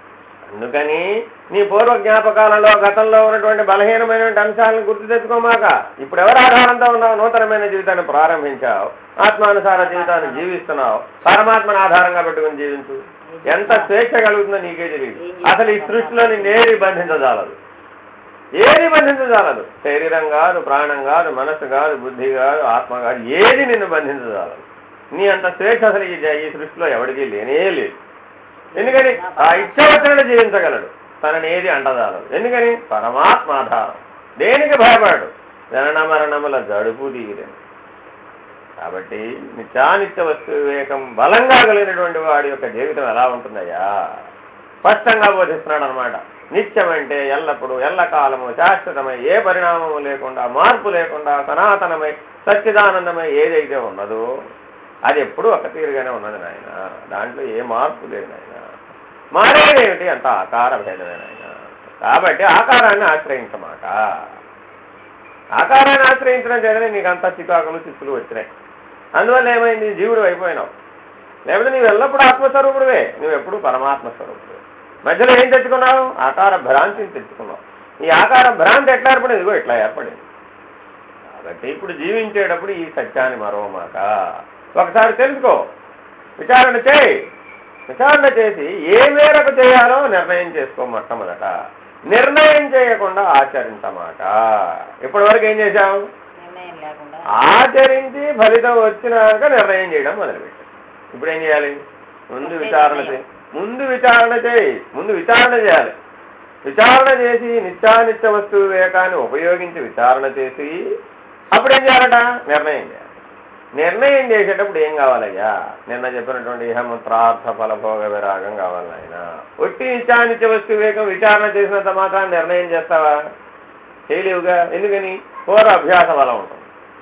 అందుకని నీ పూర్వ జ్ఞాపకాలలో గతంలో ఉన్నటువంటి బలహీనమైనటువంటి అంశాలను గుర్తు తెచ్చుకోమాక. ఇప్పుడు ఎవరు ఆధారంతో ఉన్నావు? నూతనమైన జీవితాన్ని ప్రారంభించావు, ఆత్మానుసార జీవితాన్ని జీవిస్తున్నావు, పరమాత్మను ఆధారంగా పెట్టుకుని జీవించు. ఎంత స్వేచ్ఛ కలుగుతుందో నీకే తెలియదు. అసలు ఈ సృష్టిలో నిన్నేది బంధించజాలదు, ఏది బంధించజాలదు. శరీరం కాదు, ప్రాణం కాదు, మనస్సు కాదు, బుద్ధి కాదు, ఆత్మ కాదు, ఏది నిన్ను బంధించజాలదు. నీ అంత స్వేచ్ఛ అసలు ఈ సృష్టిలో ఎవరికీ లేనే లేదు. ఎందుకని ఆ ఇచ్చ వచ్చినట్టు జీవించగలడు, తనని ఏది అంటజాలదు. ఎందుకని పరమాత్మ ఆధారం. దేనికి భయపడడు, జనన మరణముల జడుపు తీయలేను. కాబట్టి నిత్యానిత్య వస్తు వివేకం బలంగా కలిగినటువంటి వాడి యొక్క జీవితం ఎలా ఉంటుందయ్యా స్పష్టంగా బోధిస్తున్నాడు అనమాట. నిత్యం అంటే ఎల్లప్పుడూ ఎల్లకాలము శాశ్వతమై, ఏ పరిణామము లేకుండా, మార్పు లేకుండా, సనాతనమై, సచ్చిదానందమై ఏదైతే ఉన్నదో అది ఎప్పుడూ ఒక తీరుగానే ఉన్నది నాయన. దాంట్లో ఏ మార్పు లేదు నాయన. మారేదేమిటి? అంత ఆకార భేదమే నాయన. కాబట్టి ఆకారాన్ని ఆశ్రయించమాట. ఆకారాన్ని ఆశ్రయించడం చేతనే నీకు అంత చికాకులు చిక్కులు వచ్చినాయి. అందువల్ల ఏమైంది? జీవుడు అయిపోయినావు. లేకపోతే నీవు ఎల్లప్పుడూ ఆత్మస్వరూపుడువే, నువ్వు ఎప్పుడు పరమాత్మ స్వరూపుడు. మధ్యలో ఏం తెచ్చుకున్నావు? ఆకార భ్రాంతిని తెచ్చుకున్నావు. ఈ ఆకార భ్రాంతి ఎట్లా ఏర్పడింది? ఇదిగో ఇట్లా ఏర్పడింది. కాబట్టి ఇప్పుడు జీవించేటప్పుడు ఈ సత్యాన్ని మరోమాట ఒకసారి తెలుసుకో, విచారణ చేయి. విచారణ చేసి ఏ మేరకు చేయాలో నిర్ణయం చేసుకో. మొట్టమొదట నిర్ణయం చేయకుండా ఆచరించమాట. ఇప్పటి వరకు ఏం చేశావు? ఆచరించి ఫలితం వచ్చినాక నిర్ణయం చేయడం మొదలుపెట్టావు. ఇప్పుడు ఏం చేయాలి? ముందు విచారణ చేయి. ముందు విచారణ చేయాలి. విచారణ చేసి నిత్యానిత్య వస్తు వివేకాన్ని ఉపయోగించి విచారణ చేసి అప్పుడు ఏం చేయాలట? నిర్ణయం చేయాలి. నిర్ణయం చేసేటప్పుడు ఏం కావాలయ్యా? నిన్న చెప్పినటువంటి ఇహముత్రార్థ ఫలభోగ విరాగం కావాలి ఆయన. ఒట్టి నిత్యానిత్య వస్తు వివేకం విచారణ చేసినంత మాత్రాన్ని నిర్ణయం చేస్తావా? చేయలేవుగా. ఎందుకని? అభ్యాస బలం ఉంటుంది.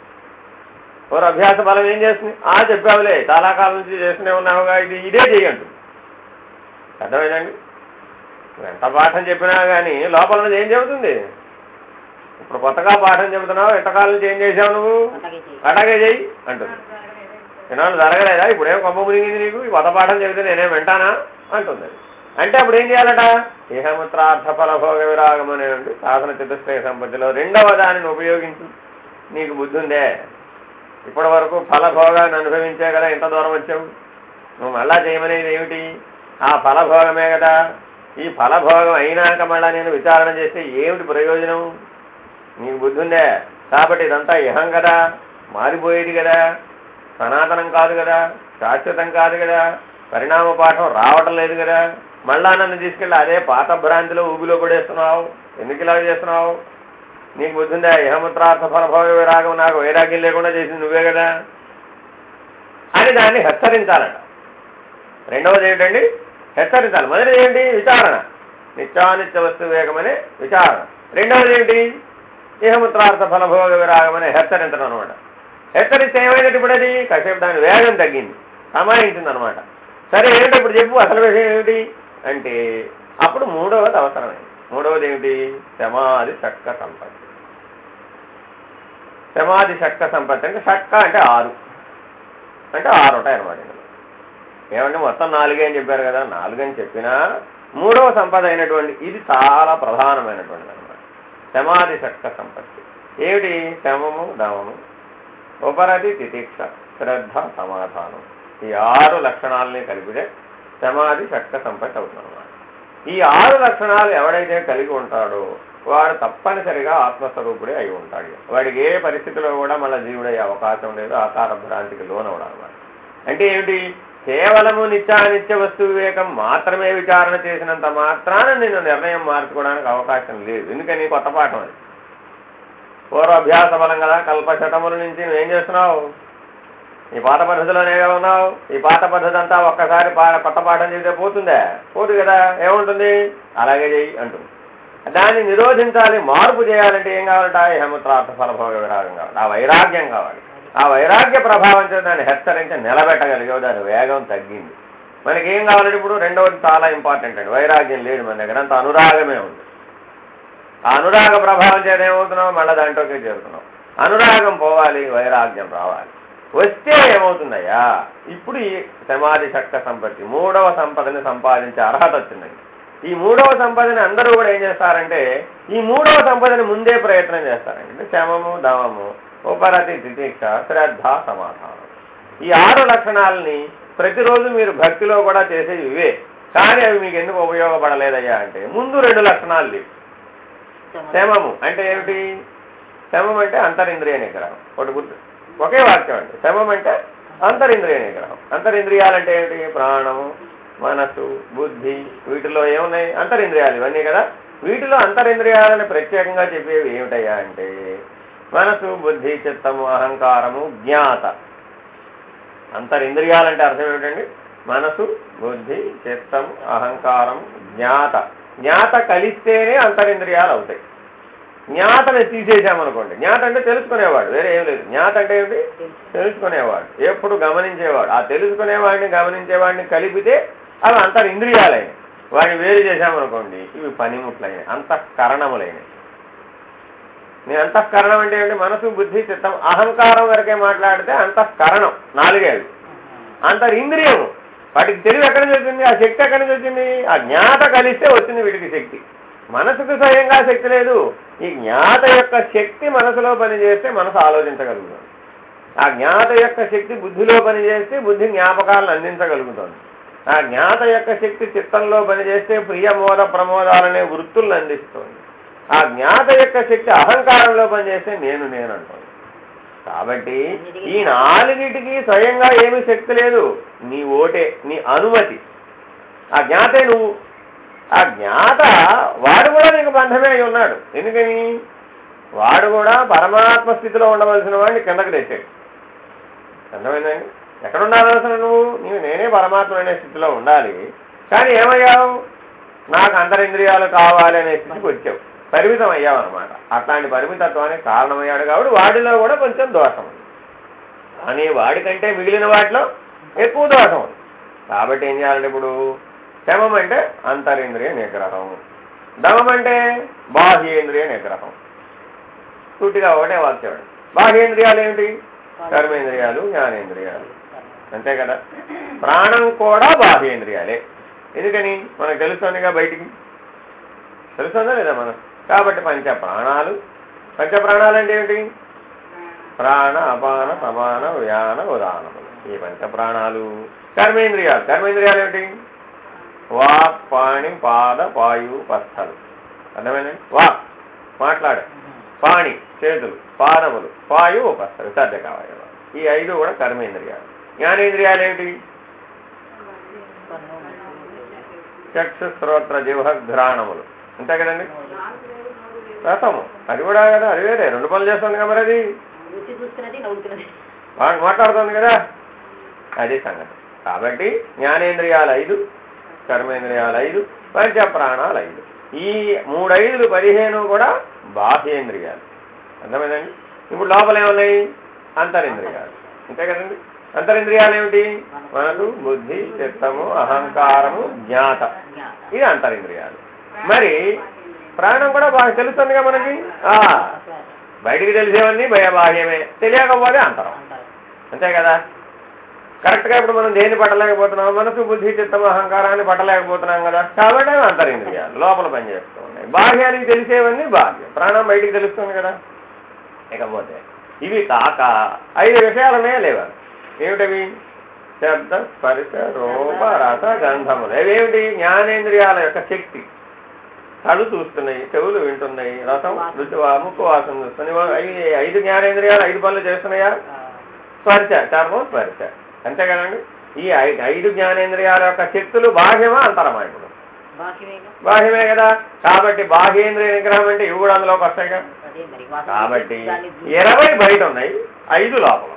అభ్యాస బలం ఏం చేస్తుంది? చెప్పావులే, చాలా కాలం నుంచి చేస్తూనే ఉన్నావుగా, ఇదే చేయండి. అర్థమైందండి? ఎంత పాఠం చెప్పినా కానీ లోపల నుంచి ఏం చెబుతుంది? ఇప్పుడు కొత్తగా పాఠం చెబుతున్నావు, ఎంతకాలం నుంచి ఏం చేసావు నువ్వు? అటాగే చెయ్యి అంటుంది. ఎన్నాళ్ళు జరగలేదా? ఇప్పుడేం కొమ్మ మునిగింది నీకు? ఈ కొత్త పాఠం చెబితే నేనేం వింటానా అంటుంది. అంటే అప్పుడు ఏం చేయాలట? ఇహముత్రార్థ ఫలభోగ విరాగం అనేటువంటి సాధన చతుష్టయ సంపత్తిలో రెండవ దానిని ఉపయోగించు. నీకు బుద్ధి ఉందే? ఇప్పటి వరకు ఫలభోగాన్ని అనుభవించే కదా ఇంత దూరం వచ్చావు. నువ్వు మళ్ళా చేయమనేది ఏమిటి? ఆ ఫలభోగమే కదా. ఈ ఫలభోగం అయినాక మళ్ళా నేను విచారణ చేస్తే ఏమిటి ప్రయోజనం? నీకు బుద్ధి ఉందే? కాబట్టి ఇదంతా ఇహం కదా, మారిపోయేది కదా, సనాతనం కాదు కదా, శాశ్వతం కాదు కదా, పరిణామ పాఠం రావటం లేదు కదా. మళ్ళా నన్ను తీసుకెళ్ళి అదే పాత భ్రాంతిలో ఊబిలో పడేస్తున్నావు. ఎందుకు ఇలా చేస్తున్నావు? నీకు బుద్ధి ఉందా? ఇహముత్రార్థ ఫలభోగ విరాగం నాకు వైరాగ్యం లేకుండా చేసింది నువ్వే కదా అని దాన్ని హెచ్చరించాలట. రెండవది ఏమిటండి? హెచ్చరించాలి. మొదటిది ఏంటి? విచారణ. నిత్యానిత్య వస్తు వివేకం అనే విచారణ. రెండవది ఏంటి? ఇహముత్రార్థ ఫలభోగ విరాగం అనే హెచ్చరించడం అనమాట. హెచ్చరిస్తే ఏమైనట్టు? ఇప్పుడు అది కాసేపు దాని వేగం తగ్గింది, సమాయించింది అనమాట. సరే ఏంటి ఇప్పుడు చెప్పు, అసలు విషయం ఏమిటి అంటే అప్పుడు మూడవది అవసరమైంది. మూడవది ఏమిటి? సమాధి షట్క సంపత్తి. సమాధి షట్క సంపత్తి అంటే షట్క అంటే 6 అంటే 6 ఉంటాయి అనమాట. ఏమంటే మొత్తం 4 అని చెప్పారు కదా. 4 అని చెప్పినా మూడవ సంపద అయినటువంటి ఇది చాలా ప్రధానమైనటువంటిది అనమాట. సమాధి షట్క సంపత్తి ఏమిటి? శమము, దమము, ఉపరతి, తితిక్ష, శ్రద్ధ, సమాధానం. ఈ 6 లక్షణాలని కలిపితే సమాధి షట్క సంపత్తి అవుతుందన్నమాట. ఈ 6 లక్షణాలు ఎవడైతే కలిగి ఉంటాడో వాడు తప్పనిసరిగా ఆత్మస్వరూపుడే అయి ఉంటాడు. వాడికి ఏ పరిస్థితిలో కూడా మళ్ళీ జీవుడయ్యే అవకాశం లేదు, ఆకార భ్రాంతికి లోనవడం అనమాట. అంటే ఏమిటి? కేవలము నిత్యానిత్య వస్తు వివేకం మాత్రమే విచారణ చేసినంత మాత్రాన నేను నిర్ణయం మార్చుకోవడానికి అవకాశం లేదు. ఎందుకని? కొత్త పాఠం అది. పూర్వాభ్యాస బలం కదా. కల్పశతముల నుంచి నువ్వేం చేస్తున్నావు? ఈ పాత పద్ధతిలోనే ఉన్నావు. ఈ పాత పద్ధతి అంతా ఒక్కసారి కొత్త పాఠం చేస్తే పోతుందా? పోదు కదా. ఏముంటుంది? అలాగే చెయ్యి అంటుంది. దాన్ని నిరోధించాలి, మార్పు చేయాలంటే ఏం కావాలట? ఇహముత్రార్థ ఫలభోగ విరాగం కావాలి, ఆ వైరాగ్యం కావాలి. ఆ వైరాగ్య ప్రభావం చేత దాన్ని హెచ్చరించి నిలబెట్టగలిగావు. దాని వేగం తగ్గింది. మనకేం కావాలంటే ఇప్పుడు రెండవది చాలా ఇంపార్టెంట్ అండి. వైరాగ్యం లేదు మన దగ్గర, అంత అనురాగమే ఉంది. ఆ అనురాగ ప్రభావం చేత ఏమవుతున్నావు? మళ్ళీ దాంట్లోకి చేరుతున్నావు. అనురాగం పోవాలి, వైరాగ్యం రావాలి. వస్తే ఏమవుతుందయ్యా? ఇప్పుడు ఈ సమాధి షట్క సంపత్తి మూడవ సంపదని సంపాదించే అర్హత వచ్చిందండి. ఈ మూడవ సంపదని అందరూ కూడా ఏం చేస్తారంటే ఈ మూడవ సంపదని ముందే ప్రయత్నం చేస్తారంటే శమము దమము ఉపరతి తితిక్ష శ్రద్ధ సమాధానం. ఈ 6 లక్షణాలని ప్రతిరోజు మీరు భక్తిలో కూడా చేసేవి ఇవే. కానీ అవి మీకు ఎందుకు ఉపయోగపడలేదయ్యా అంటే ముందు 2 లక్షణాలు లేవు. శమము అంటే ఏమిటి? శమం అంటే అంతరింద్రియ నిగ్రహం. ఒకటి గుర్తు, ఒకే వాక్యం అండి. శమం అంటే అంతరింద్రియ నిగ్రహం. అంతరింద్రియాలంటే ఏమిటి? ప్రాణము, మనస్సు, బుద్ధి, వీటిలో ఏమున్నాయి? అంతరింద్రియాలు ఇవన్నీ కదా. వీటిలో అంతరింద్రియాలని ప్రత్యేకంగా చెప్పేవి ఏమిటయ్యా అంటే మనసు, బుద్ధి, చిత్తము, అహంకారము, జ్ఞాత. అంతరింద్రియాలంటే అర్థం ఏమిటండి? మనసు, బుద్ధి, చిత్తము, అహంకారం, జ్ఞాత. జ్ఞాత కలిస్తేనే అంతరింద్రియాలు అవుతాయి. జ్ఞాతని తీసేసామనుకోండి, జ్ఞాత అంటే తెలుసుకునేవాడు, వేరే ఏం లేదు. జ్ఞాత అంటే ఏమిటి? తెలుసుకునేవాడు, ఎప్పుడు గమనించేవాడు. ఆ తెలుసుకునేవాడిని గమనించేవాడిని కలిపితే అవి అంతరింద్రియాలైన. వాడిని వేరు చేశామనుకోండి, ఇవి పనిముట్లైన, అంతఃకరణములైన. నీ అంతఃకరణం అంటే ఏమిటి? మనసు, బుద్ధి, చిత్తం, అహంకారం వరకే మాట్లాడితే అంతఃకరణం 4 అవి. అంతరింద్రియము, వాటికి తెలివి ఎక్కడి నుంచి వచ్చింది? ఆ శక్తి ఎక్కడి నుంచి వచ్చింది? ఆ జ్ఞాత కలిస్తే వచ్చింది వీటికి శక్తి. మనసుకు స్వయంగా శక్తి లేదు. ఈ జ్ఞాత యొక్క శక్తి మనసులో పనిచేస్తే మనసు ఆలోచించగలుగుతుంది. ఆ జ్ఞాత యొక్క శక్తి బుద్ధిలో పనిచేస్తే బుద్ధి జ్ఞాపకాలను అందించగలుగుతుంది. ఆ జ్ఞాత యొక్క శక్తి చిత్తంలో పనిచేస్తే ప్రియమోద ప్రమోదాలనే వృత్తులను అందిస్తుంది. ఆ జ్ఞాత యొక్క శక్తి అహంకారంలో పనిచేస్తే నేను అంటుంది. కాబట్టి ఈ 4టికి స్వయంగా ఏమీ శక్తి లేదు. నీ ఓటే, నీ అనుమతి. ఆ జ్ఞాతే నువ్వు. ఆ జ్ఞాత వాడు కూడా నీకు బంధమే అయి ఉన్నాడు. ఎందుకని? వాడు కూడా పరమాత్మ స్థితిలో ఉండవలసిన వాడిని కిందకి తెచ్చాడు. అర్థమైందండి? ఎక్కడ ఉండాల్సిన నువ్వు? నేనే పరమాత్మ అనే స్థితిలో ఉండాలి. కానీ ఏమయ్యావు? నాకు అంతరింద్రియాలు కావాలి అనే స్థితికి వచ్చావు, పరిమితం అయ్యావు అనమాట. అట్లాంటి పరిమితత్వానికి కారణమయ్యాడు. కాబట్టి వాడిలో కూడా కొంచెం దోషం ఉంది. కానీ వాడికంటే మిగిలిన వాటిలో ఎక్కువ దోషం ఉంది. కాబట్టి ఏం చేయాలంటే ఇప్పుడు శమం అంటే అంతరింద్రియ నిగ్రహం, దమం అంటే బాహ్యేంద్రియ నిగ్రహం. సూటిగా ఒకటే వాక్యం. బాహ్యేంద్రియాలు ఏమిటి? కర్మేంద్రియాలు, జ్ఞానేంద్రియాలు, అంతే కదా. ప్రాణం కూడా బాహ్యేంద్రియాలే. ఎందుకని? మనకు తెలుస్తుందిగా, బయటికి తెలుస్తుందా లేదా మనం? కాబట్టి పంచప్రాణాలు. పంచప్రాణాలు అంటే ఏమిటి? ప్రాణ, అపాన, సమాన, వ్యాన, ఉదానములు. ఈ పంచప్రాణాలు. కర్మేంద్రియాలు. కర్మేంద్రియాలు ఏమిటి? వాక్, పాణి, పాద, పాయు, పస్థలు. అర్థమైందండి? వాక్ మాట్లాడే, పాణి చేతులు, పాదములు, పాయు పస్థలు విసర్జక అవయవాలు. ఈ 5 కూడా కర్మేంద్రియాలు. జ్ఞానేంద్రియాలు ఏమిటి? చక్షు, శ్రోత్ర, జిహ్వ, ఘ్రాణములు, అంతే కదండి. రసము, అది కూడా కదా, అది వేరే 2 పనులు చేస్తుంది కదా. మరి అది మాట్లాడుతుంది కదా, అది సంగతి. కాబట్టి జ్ఞానేంద్రియాలు 5, కర్మేంద్రియాలు 5, పంచప్రాణాలు 5. ఈ 3 5 15 కూడా బాహ్యేంద్రియాలు. అర్థమైందండి? ఇప్పుడు లోపల ఏమున్నాయి? అంతరింద్రియాలు, అంతే కదండి. అంతరింద్రియాలు ఏమిటి? మనసు, బుద్ధి, చిత్తము, అహంకారము, జ్ఞాత. ఇది అంతరింద్రియాలు. మరి ప్రాణం కూడా బాగా తెలుస్తుందిగా మనకి. బయటికి తెలిసేవన్నీ బాహ్యమే, తెలియకపోతే అంతరం, అంతే కదా. కరెక్ట్గా ఇప్పుడు మనం దేన్ని పట్టలేకపోతున్నాం? మనసు, బుద్ధి, చిత్తము, అహంకారాన్ని పట్టలేకపోతున్నాం కదా. కాబట్టి అవి అంతరింద్రియాలు లోపల పనిచేస్తూ ఉన్నాయి. బాహ్యానికి తెలిసేవన్నీ బాహ్యం, ప్రాణం బయటికి తెలుస్తుంది కదా. ఇకపోతే ఇవి కాక 5 విషయాలనే లేవా? ఏమిటవి? శబ్ద, స్పర్శ, రూప, రస, గంధములు. అవేమిటి? జ్ఞానేంద్రియాల యొక్క శక్తి. కళ్ళు చూస్తున్నాయి, చెవులు వింటున్నాయి, రసం, రుచి, ముక్కు వాసన చూస్తున్నాయి. 5 జ్ఞానేంద్రియాలు 5 పనులు చేస్తున్నాయా? స్పర్శ, చర్మం, స్పర్శ, అంతే కదండి. ఈ 5 జ్ఞానేంద్రియాల యొక్క శక్తులు బాహ్యమా అంతరమా? ఇప్పుడు బాహ్యమే కదా. కాబట్టి బాహ్యేంద్రియ నిగ్రహం అంటే ఇవి కూడా అందులోకి వస్తాయిగా. కాబట్టి 20 బయట ఉన్నాయి, 5 లోపల,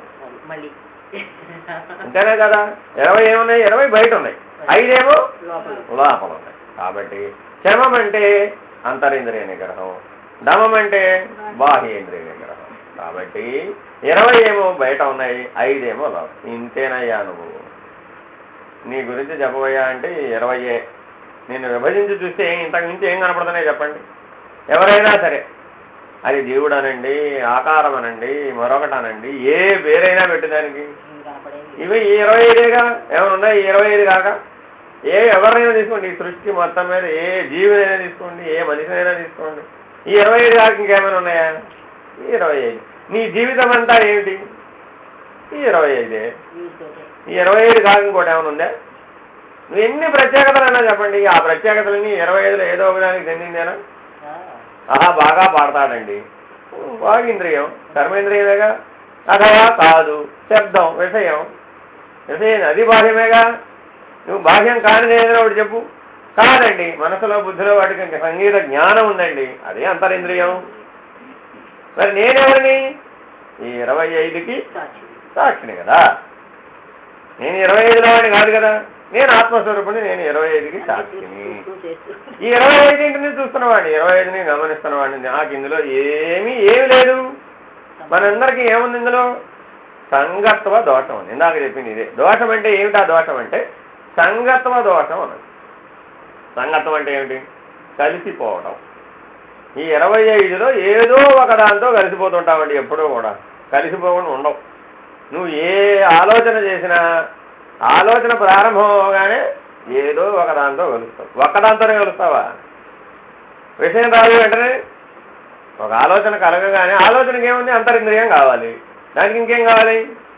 అంతేనే కదా. 20 ఏమున్నాయి? 20 బయట ఉన్నాయి, 5 ఏమో లోపల ఉన్నాయి. కాబట్టి శమం అంటే అంతరింద్రియ నిగ్రహం, దమం అంటే బాహ్యేంద్రియ నిగ్రహం. కాబట్టి 20 ఏమో బయట ఉన్నాయి, 5 ఏమో లోపల. ఇంతేనయ్యా నువ్వు నీ గురించి చెప్పబోయా అంటే 20. నేను విభజించి చూస్తే ఇంతకు మించి ఏం కనపడుతున్నాయి చెప్పండి? ఎవరైనా సరే, అది జీవుడు అనండి, ఆకారం అనండి, మరొకటి అనండి, ఏ పేరైనా పెట్టేదానికి ఇవి 25గా ఏమైనా ఉన్నాయి? 25 కాక ఎవరినైనా తీసుకోండి, ఈ సృష్టి మొత్తం మీద ఏ జీవినైనా తీసుకోండి, ఏ మనిషినైనా తీసుకోండి, ఈ 25 కాక ఇంకేమైనా ఉన్నాయా? ఈ 25. నీ జీవితం అంతా ఏమిటి? ఈ 25. ఈ 25 కాక ఇంకోటి ఏమైనా ఉందా? నువ్వు ఎన్ని ప్రత్యేకతలు అన్నా చెప్పండి, ఆ ప్రత్యేకతలన్నీ 25లో ఏదో ఒకదానికి చెందిందేనా? బాగా పాడతాడండి, వాగింద్రియం, కర్మేంద్రియమేగా. అథవా కాదు, శబ్దం, విషయం, అది బాహ్యమేగా. నువ్వు బాహ్యం కానిది ఏదైనా ఒకటి చెప్పు. కాదండి, మనసులో బుద్ధిలో వాటికి సంగీత జ్ఞానం ఉందండి, అదే అంతరింద్రియం. మరి నేనెవరిని? ఈ 25కి సాక్షిని కదా. నేను 25లో వాడిని కాదు కదా, నేను ఆత్మస్వరూపుని, నేను 25కి సాక్షిని. ఈ 25ని చూస్తున్నవాడిని, 25ని గమనిస్తున్నవాడిని. నాకు ఇందులో ఏమీ లేదు. మనందరికీ ఏముంది ఇందులో? సంగత్వ దోషం ఉంది. ఇందాక చెప్పింది ఇదే. దోషం అంటే ఏమిటా? దోషం అంటే సంగత్వ దోషం అన్నది. సంగత్వం అంటే ఏమిటి? కలిసిపోవడం. ఈ 25లో ఏదో ఒక దాంతో కలిసిపోతుంటామండి. ఎప్పుడూ కూడా కలిసిపోకుండా ఉండవు. నువ్వు ఏ ఆలోచన చేసినా ఆలోచన ప్రారంభం అవగానే ఏదో ఒక దాంతో కలుస్తావు. ఒక్కదాంతోనే కలుస్తావా? విషయం రాదు వెంటనే ఒక ఆలోచన కలగగానే ఆలోచనకి ఏముంది? అంతరింద్రియం కావాలి. దానికి ఇంకేం కావాలి?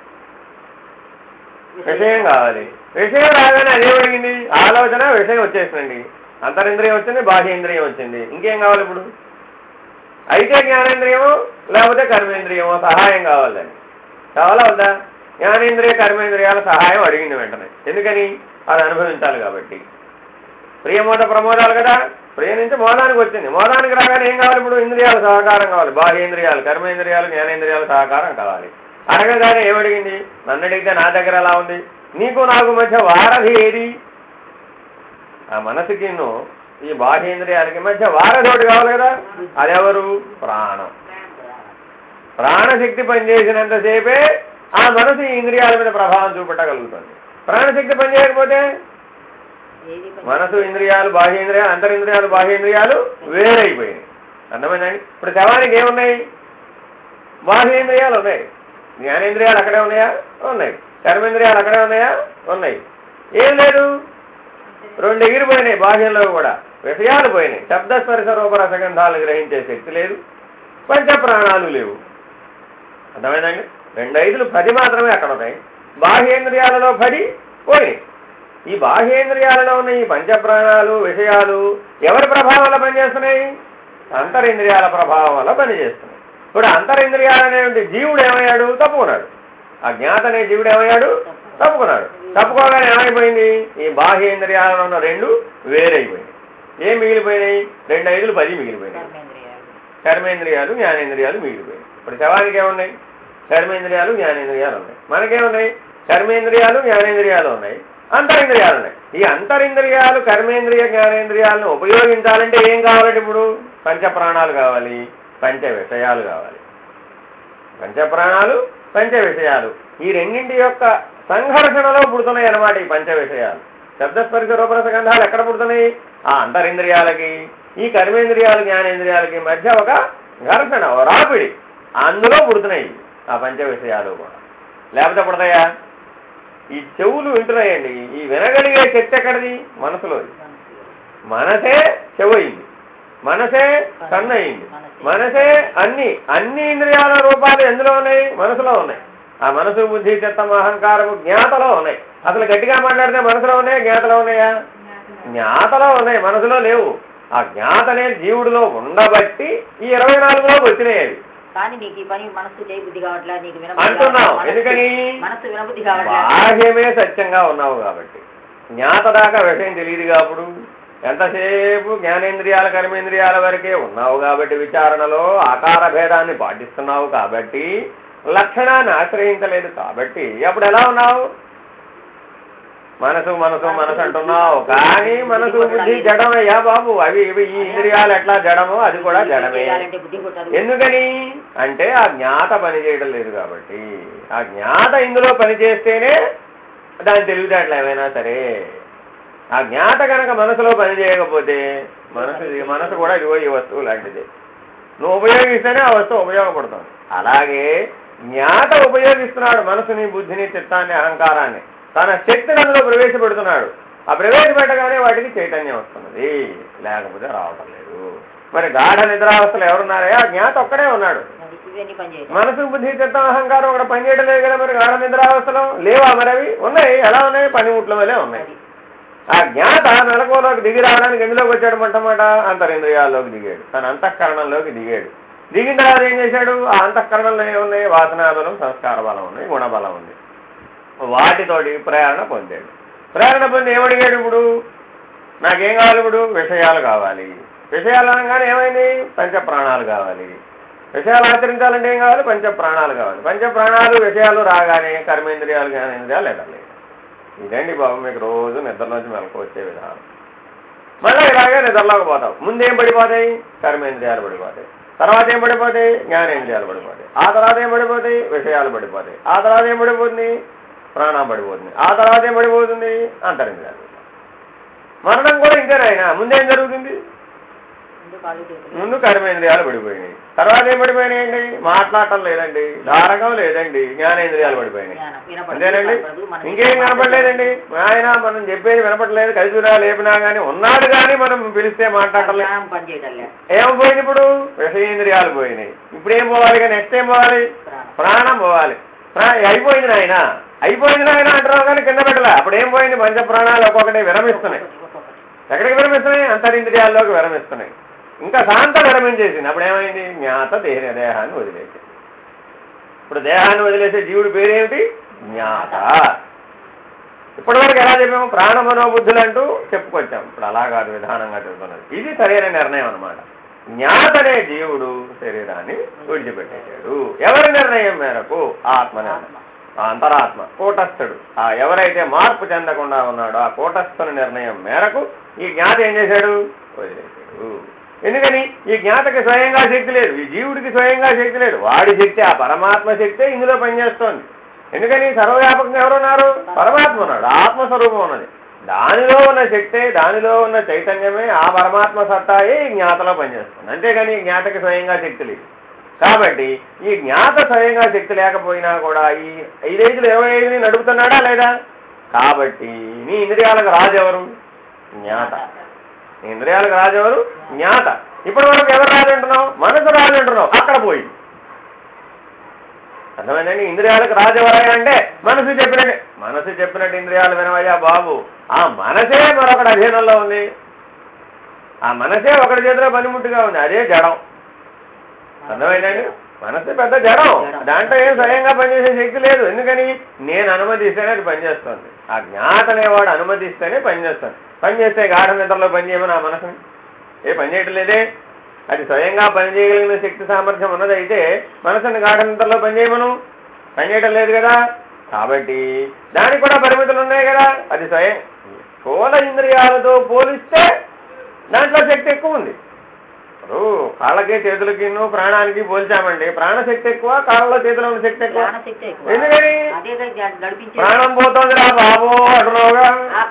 విషయం కావాలి. విషయం రాగానే అదేమడిగింది? ఆలోచన, విషయం వచ్చేసిందండి. అంతరింద్రియం వచ్చింది, బాహ్యేంద్రియం వచ్చింది. ఇంకేం కావాలి ఇప్పుడు? అయితే జ్ఞానేంద్రియమో లేకపోతే కర్మేంద్రియమో సహాయం కావాలని. కావాలా వద్దా? జ్ఞానేంద్రియ కర్మేంద్రియాల సహాయం అడిగింది వెంటనే. ఎందుకని? అది అనుభవించాలి కాబట్టి. ప్రియమోద ప్రమోదాలు కదా. ప్రియ నుంచి మోదానికి వచ్చింది. మోదానికి రాగానే ఏం కావాలి ఇప్పుడు? ఇంద్రియాల సహకారం కావాలి. బాహ్యేంద్రియాలు, కర్మేంద్రియాలు, జ్ఞానేంద్రియాల సహకారం కావాలి. అడగగానే ఏమడిగింది? నన్ను అడిగితే నా దగ్గర ఎలా ఉంది? నీకు నాకు మధ్య వారధి ఏది? ఆ మనసుకి ఈ బాహ్యేంద్రియాలకి మధ్య వారధి ఒకటి కావాలి కదా. అదెవరు? ప్రాణం. ప్రాణశక్తి పనిచేసినంతసేపే ఆ మనసు ఈ ఇంద్రియాల మీద ప్రభావం చూపెట్టగలుగుతుంది. ప్రాణశక్తి పనిచేయకపోతే మనసు, ఇంద్రియాలు, బాహ్యేంద్రియాలు, అంతరింద్రియాలు, బాహ్యేంద్రియాలు వేరైపోయినాయి. అర్థమైందండి? ఇప్పుడు శవానికి ఏమున్నాయి? బాహ్యేంద్రియాలు ఉన్నాయి. జ్ఞానేంద్రియాలు అక్కడే ఉన్నాయా? ఉన్నాయి. కర్మేంద్రియాలు అక్కడే ఉన్నాయా? ఉన్నాయి. ఏం లేదు, రెండు ఎగిరిపోయినాయి. బాహ్యంలో కూడా విషయాలు పోయినాయి. శబ్దస్పర్శ రూప రసగంధాలు గ్రహించే శక్తి లేదు. పంచప్రాణాలు లేవు. అర్థమైందండి? 2 5లు 10 మాత్రమే అక్కడ ఉన్నాయి. బాహ్యేంద్రియాలలో 10 పోయినాయి. ఈ బాహ్యేంద్రియాలలో ఉన్న ఈ పంచప్రాణాలు, విషయాలు ఎవరి ప్రభావం వల్ల పనిచేస్తున్నాయి? అంతరింద్రియాల ప్రభావం వల్ల పనిచేస్తున్నాయి. ఇప్పుడు అంతరింద్రియాలు అనేటువంటి జీవుడు ఏమయ్యాడు? తప్పుకున్నాడు. ఆ జ్ఞాత అనే జీవుడు ఏమయ్యాడు? తప్పుకున్నాడు. తప్పుకోగానే ఏమైపోయింది? ఈ బాహ్యేంద్రియాలలో ఉన్న 2 వేరైపోయినాయి. ఏం మిగిలిపోయినాయి? 2 5లు 10 మిగిలిపోయినాయి. కర్మేంద్రియాలు, జ్ఞానేంద్రియాలు మిగిలిపోయినాయి. ఇప్పుడు శవానికి ఏమున్నాయి? కర్మేంద్రియాలు, జ్ఞానేంద్రియాలు ఉన్నాయి. మనకేమున్నాయి? కర్మేంద్రియాలు, జ్ఞానేంద్రియాలు ఉన్నాయి, అంతరింద్రియాలు ఉన్నాయి. ఈ అంతరింద్రియాలు, కర్మేంద్రియ, జ్ఞానేంద్రియాలను ఉపయోగించాలంటే ఏం కావాలంటే ఇప్పుడు? పంచప్రాణాలు కావాలి, పంచ విషయాలు కావాలి. పంచప్రాణాలు, పంచ విషయాలు ఈ రెండింటి యొక్క సంఘర్షణలో పుడుతున్నాయి అన్నమాట ఈ పంచ విషయాలు. శబ్దస్పర్శ రూపరసగంధాలు ఎక్కడ పుడుతున్నాయి? ఆ అంతరింద్రియాలకి, ఈ కర్మేంద్రియాలు, జ్ఞానేంద్రియాలకి మధ్య ఒక ఘర్షణ, ఒక రాపిడి, అందులో పుడుతున్నాయి ఆ పంచ విషయాలు కూడా. లేకపోతే పుడతాయా? ఈ చెవులు వింటున్నాయండి. ఈ వినగలిగే శక్తి ఎక్కడిది? మనసులో. మనసే చెవు అయింది, మనసే కన్ను అయింది, మనసే అన్ని ఇంద్రియాల రూపాలు ఎందులో ఉన్నాయి? మనసులో ఉన్నాయి. ఆ మనసు, బుద్ధి, చిత్తం, అహంకారము జ్ఞాతలో ఉన్నాయి. అసలు గట్టిగా మాట్లాడితే మనసులో ఉన్నాయా, జ్ఞాతలో ఉన్నాయా? జ్ఞాతలో ఉన్నాయి, మనసులో లేవు. ఆ జ్ఞాతనే జీవుడిలో ఉండబట్టి ఈ 24లోకి వచ్చినాయి అవి. అంటున్నావు ఎందుకని? బాహ్యమే సత్యంగా ఉన్నావు కాబట్టి. జ్ఞాత దాకా విషయం తెలియదు కాబట్టి ఎంతసేపు జ్ఞానేంద్రియాల, కర్మేంద్రియాల వరకే ఉన్నావు కాబట్టి, విచారణలో ఆకార భేదాన్ని పాటిస్తున్నావు కాబట్టి, లక్షణాన్ని ఆశ్రయించలేదు కాబట్టి అప్పుడు ఎలా ఉన్నావు? మనసు మనసు మనసు అంటున్నావు. కానీ మనసు, బుద్ధి జడమయ్యా బాబు. అవి ఇవి ఈ ఇంద్రియాలు ఎట్లా జడమో అది కూడా జడమే. ఎందుకని అంటే ఆ జ్ఞాత పనిచేయడం లేదు కాబట్టి. ఆ జ్ఞాత ఇందులో పనిచేస్తేనే దాని తెలివితేటలు ఏమైనా సరే. ఆ జ్ఞాత కనుక మనసులో పనిచేయకపోతే మనసు కూడా ఇదిగో ఈ వస్తువు లాంటిది. నువ్వు ఉపయోగిస్తేనే ఆ వస్తువు ఉపయోగపడుతుంది. అలాగే జ్ఞాత ఉపయోగిస్తున్నాడు మనసుని, బుద్ధిని, చిత్తాన్ని, అహంకారాన్ని, తన శక్తిని అందులో ప్రవేశపెడుతున్నాడు. ఆ ప్రవేశపెట్టగానే వాటికి చైతన్యం వస్తున్నది, లేకపోతే రావటం లేదు. మరి గాఢ నిద్రావస్థలు ఎవరున్నారో ఆ జ్ఞాత ఒక్కడే ఉన్నాడు. మనసు బుద్ధి చిత్తం అహంకారం ఒకటి పనిచేయడం లేదు కదా. మరి గాఢ నిద్రావస్థలో లేవా? మరి అవి ఉన్నాయి. ఎలా ఉన్నాయి? పనిముట్ల వల్లే ఉన్నాయి. ఆ జ్ఞాత మెలకువలోకి దిగి రావడానికి ఎందులోకి వచ్చాడు? మొట్టమొదట అంతరింద్రియాల్లోకి దిగాడు, తన అంతఃకరణంలోకి దిగాడు. దిగిన తర్వాత ఏం చేశాడు? ఆ అంతఃకరణంలో ఏమున్నాయి? వాసనా బలం, సంస్కార బలం ఉన్నాయి, గుణబలం ఉంది. వాటితోటి ప్రేరణ పొందాడు. ప్రేరణ పొంది ఏమడిగాడు? ఇప్పుడు నాకేం కావాలి? ఇప్పుడు విషయాలు కావాలి. విషయాలు అనగానే ఏమైంది? పంచప్రాణాలు కావాలి. విషయాలు ఆచరించాలంటే ఏం కావాలి? పంచప్రాణాలు కావాలి. పంచప్రాణాలు విషయాలు రాగానే కర్మేంద్రియాలు, జ్ఞానేంద్రియాలు ఎదరలేదు. ఇదండి బాబు మీకు రోజు నిద్రలోంచి మెలకు వచ్చే విధానం. మళ్ళీ ఇలాగే నిద్రలోకి పోతావు. ముందేం పడిపోతాయి? కర్మేంద్రియాలు పడిపోతాయి. తర్వాత ఏం పడిపోతాయి? జ్ఞానేంద్రియాలు పడిపోతాయి. ఆ తర్వాత ఏం పడిపోతాయి? విషయాలు పడిపోతాయి. ఆ తర్వాత ఏం పడిపోతుంది? ప్రాణం పడిపోతుంది. ఆ తర్వాత ఏం పడిపోతుంది? అంతరింద్రియాలు. మరణం కూడా ఇంతేనాయన. ముందేం జరుగుతుంది? ముందు కర్మేంద్రియాలు పడిపోయినాయి. తర్వాత ఏం పడిపోయినాయండి? మాట్లాడటం లేదండి, ధారకం లేదండి, జ్ఞానేంద్రియాలు పడిపోయినాయి. అంతేనండి, ఇంకేం వినపడలేదండి. ఆయన మనం చెప్పేది వినపడలేదు. కలిసిరా లేపినా కానీ ఉన్నాడు, కానీ మనం పిలిస్తే మాట్లాడటం లేదు. ఏమైపోయింది? ఇప్పుడు విషయేంద్రియాలు పోయినాయి. ఇప్పుడు ఏం పోవాలి? నెక్స్ట్ ఏం పోవాలి? ప్రాణం పోవాలి. అయిపోయింది నాయన, అయిపోయింది నాయన అంటున్నావు కానీ కింద పెట్టలే. అప్పుడు ఏం పోయింది? పంచప్రాణాలు ఒక్కొక్కటి విరమిస్తున్నాయి. ఎక్కడికి విరమిస్తున్నాయి? అంతరింద్రియాల్లోకి విరమిస్తున్నాయి. ఇంకా శాంత విరమించేసింది. అప్పుడు ఏమైంది? జ్ఞాత దేహాన్ని వదిలేసింది. ఇప్పుడు దేహాన్ని వదిలేసే జీవుడి పేరేమిటి? జ్ఞాత. ఇప్పటివరకు ఎలా చెప్పాము? ప్రాణ మనోబుద్ధులు అంటూ చెప్పుకొచ్చాము. ఇప్పుడు అలా కాదు, విధానంగా చెప్తున్నది. ఇది సరైన నిర్ణయం అన్నమాట. జ్ఞాత అనే జీవుడు శరీరాన్ని విడిచిపెట్టేశాడు. ఎవరి నిర్ణయం మేరకు? ఆత్మ నిర్ణయం. అంతరాత్మ కూటస్థుడు, ఆ ఎవరైతే మార్పు చెందకుండా ఉన్నాడో ఆ కూటస్థుని నిర్ణయం మేరకు ఈ జ్ఞాత ఏం చేశాడు? వదిలేశాడు. ఎందుకని? ఈ జ్ఞాతకి స్వయంగా శక్తి లేదు, ఈ జీవుడికి స్వయంగా శక్తి లేదు. వాడి శక్తి, ఆ పరమాత్మ శక్తే ఇందులో పనిచేస్తోంది. ఎందుకని? సర్వవ్యాపకంగా ఎవరున్నారు? పరమాత్మ ఉన్నాడు, ఆత్మస్వరూపం ఉన్నది. దానిలో ఉన్న శక్తే, దానిలో ఉన్న చైతన్యమే, ఆ పరమాత్మ సత్తాయే ఈ జ్ఞాతలో పనిచేస్తుంది. అంతేగాని ఈ జ్ఞాతకి స్వయంగా శక్తి లేదు. కాబట్టి ఈ జ్ఞాత స్వయంగా శక్తి లేకపోయినా కూడా ఈ 5-25 నడుపుతున్నాడా లేదా? కాబట్టి నీ ఇంద్రియాలకు రాజు ఎవరు? జ్ఞాత. నీ ఇంద్రియాలకు రాజు ఎవరు? జ్ఞాత. ఇప్పుడు మనకు ఎవరు రాజు అంటున్నావు? మనసు రాజు అంటున్నావు. అక్కడ పోయి అర్థమైందండి. ఇంద్రియాలకు రాజు ఎవరయ్యా అంటే మనసు చెప్పినట్టు ఇంద్రియాలు వినవయ్యా బాబు. ఆ మనసే మరొకటి అధీనంలో ఉంది. ఆ మనసే ఒకటి చేతిలో పనిముట్టుగా ఉంది, అదే జడం. అర్థమైందండి. మనసు పెద్ద జడం, దాంట్లో ఏం స్వయంగా పనిచేసే శక్తి లేదు. ఎందుకని? నేను అనుమతిస్తేనే అది పనిచేస్తుంది. ఆ జ్ఞాత అనేవాడు అనుమతిస్తేనే పనిచేస్తుంది. పనిచేస్తే గాఢ నిద్రలో పనిచేయమని ఆ మనసుని పనిచేయటం లేదే. అది స్వయంగా పనిచేయగలిగిన శక్తి సామర్థ్యం ఉన్నదైతే మనసుని గాఢ నిద్రలో పనిచేయటం లేదు కదా. కాబట్టి దానికి కూడా పరిమితులు ఉన్నాయి కదా. అది స్వయం స్థూల ఇంద్రియాలతో పోలిస్తే దాంట్లో శక్తి ఎక్కువ ఉంది. ఇప్పుడు కాళ్ళకి చేతులకి ప్రాణానికి పోల్చామండి, ప్రాణశక్తి ఎక్కువ, కాళ్ళలో చేతులు ఉన్న శక్తి ఎక్కువ. ఎందుకని? ప్రాణం పోతుంది రా బాబు అంటున్నావుగా.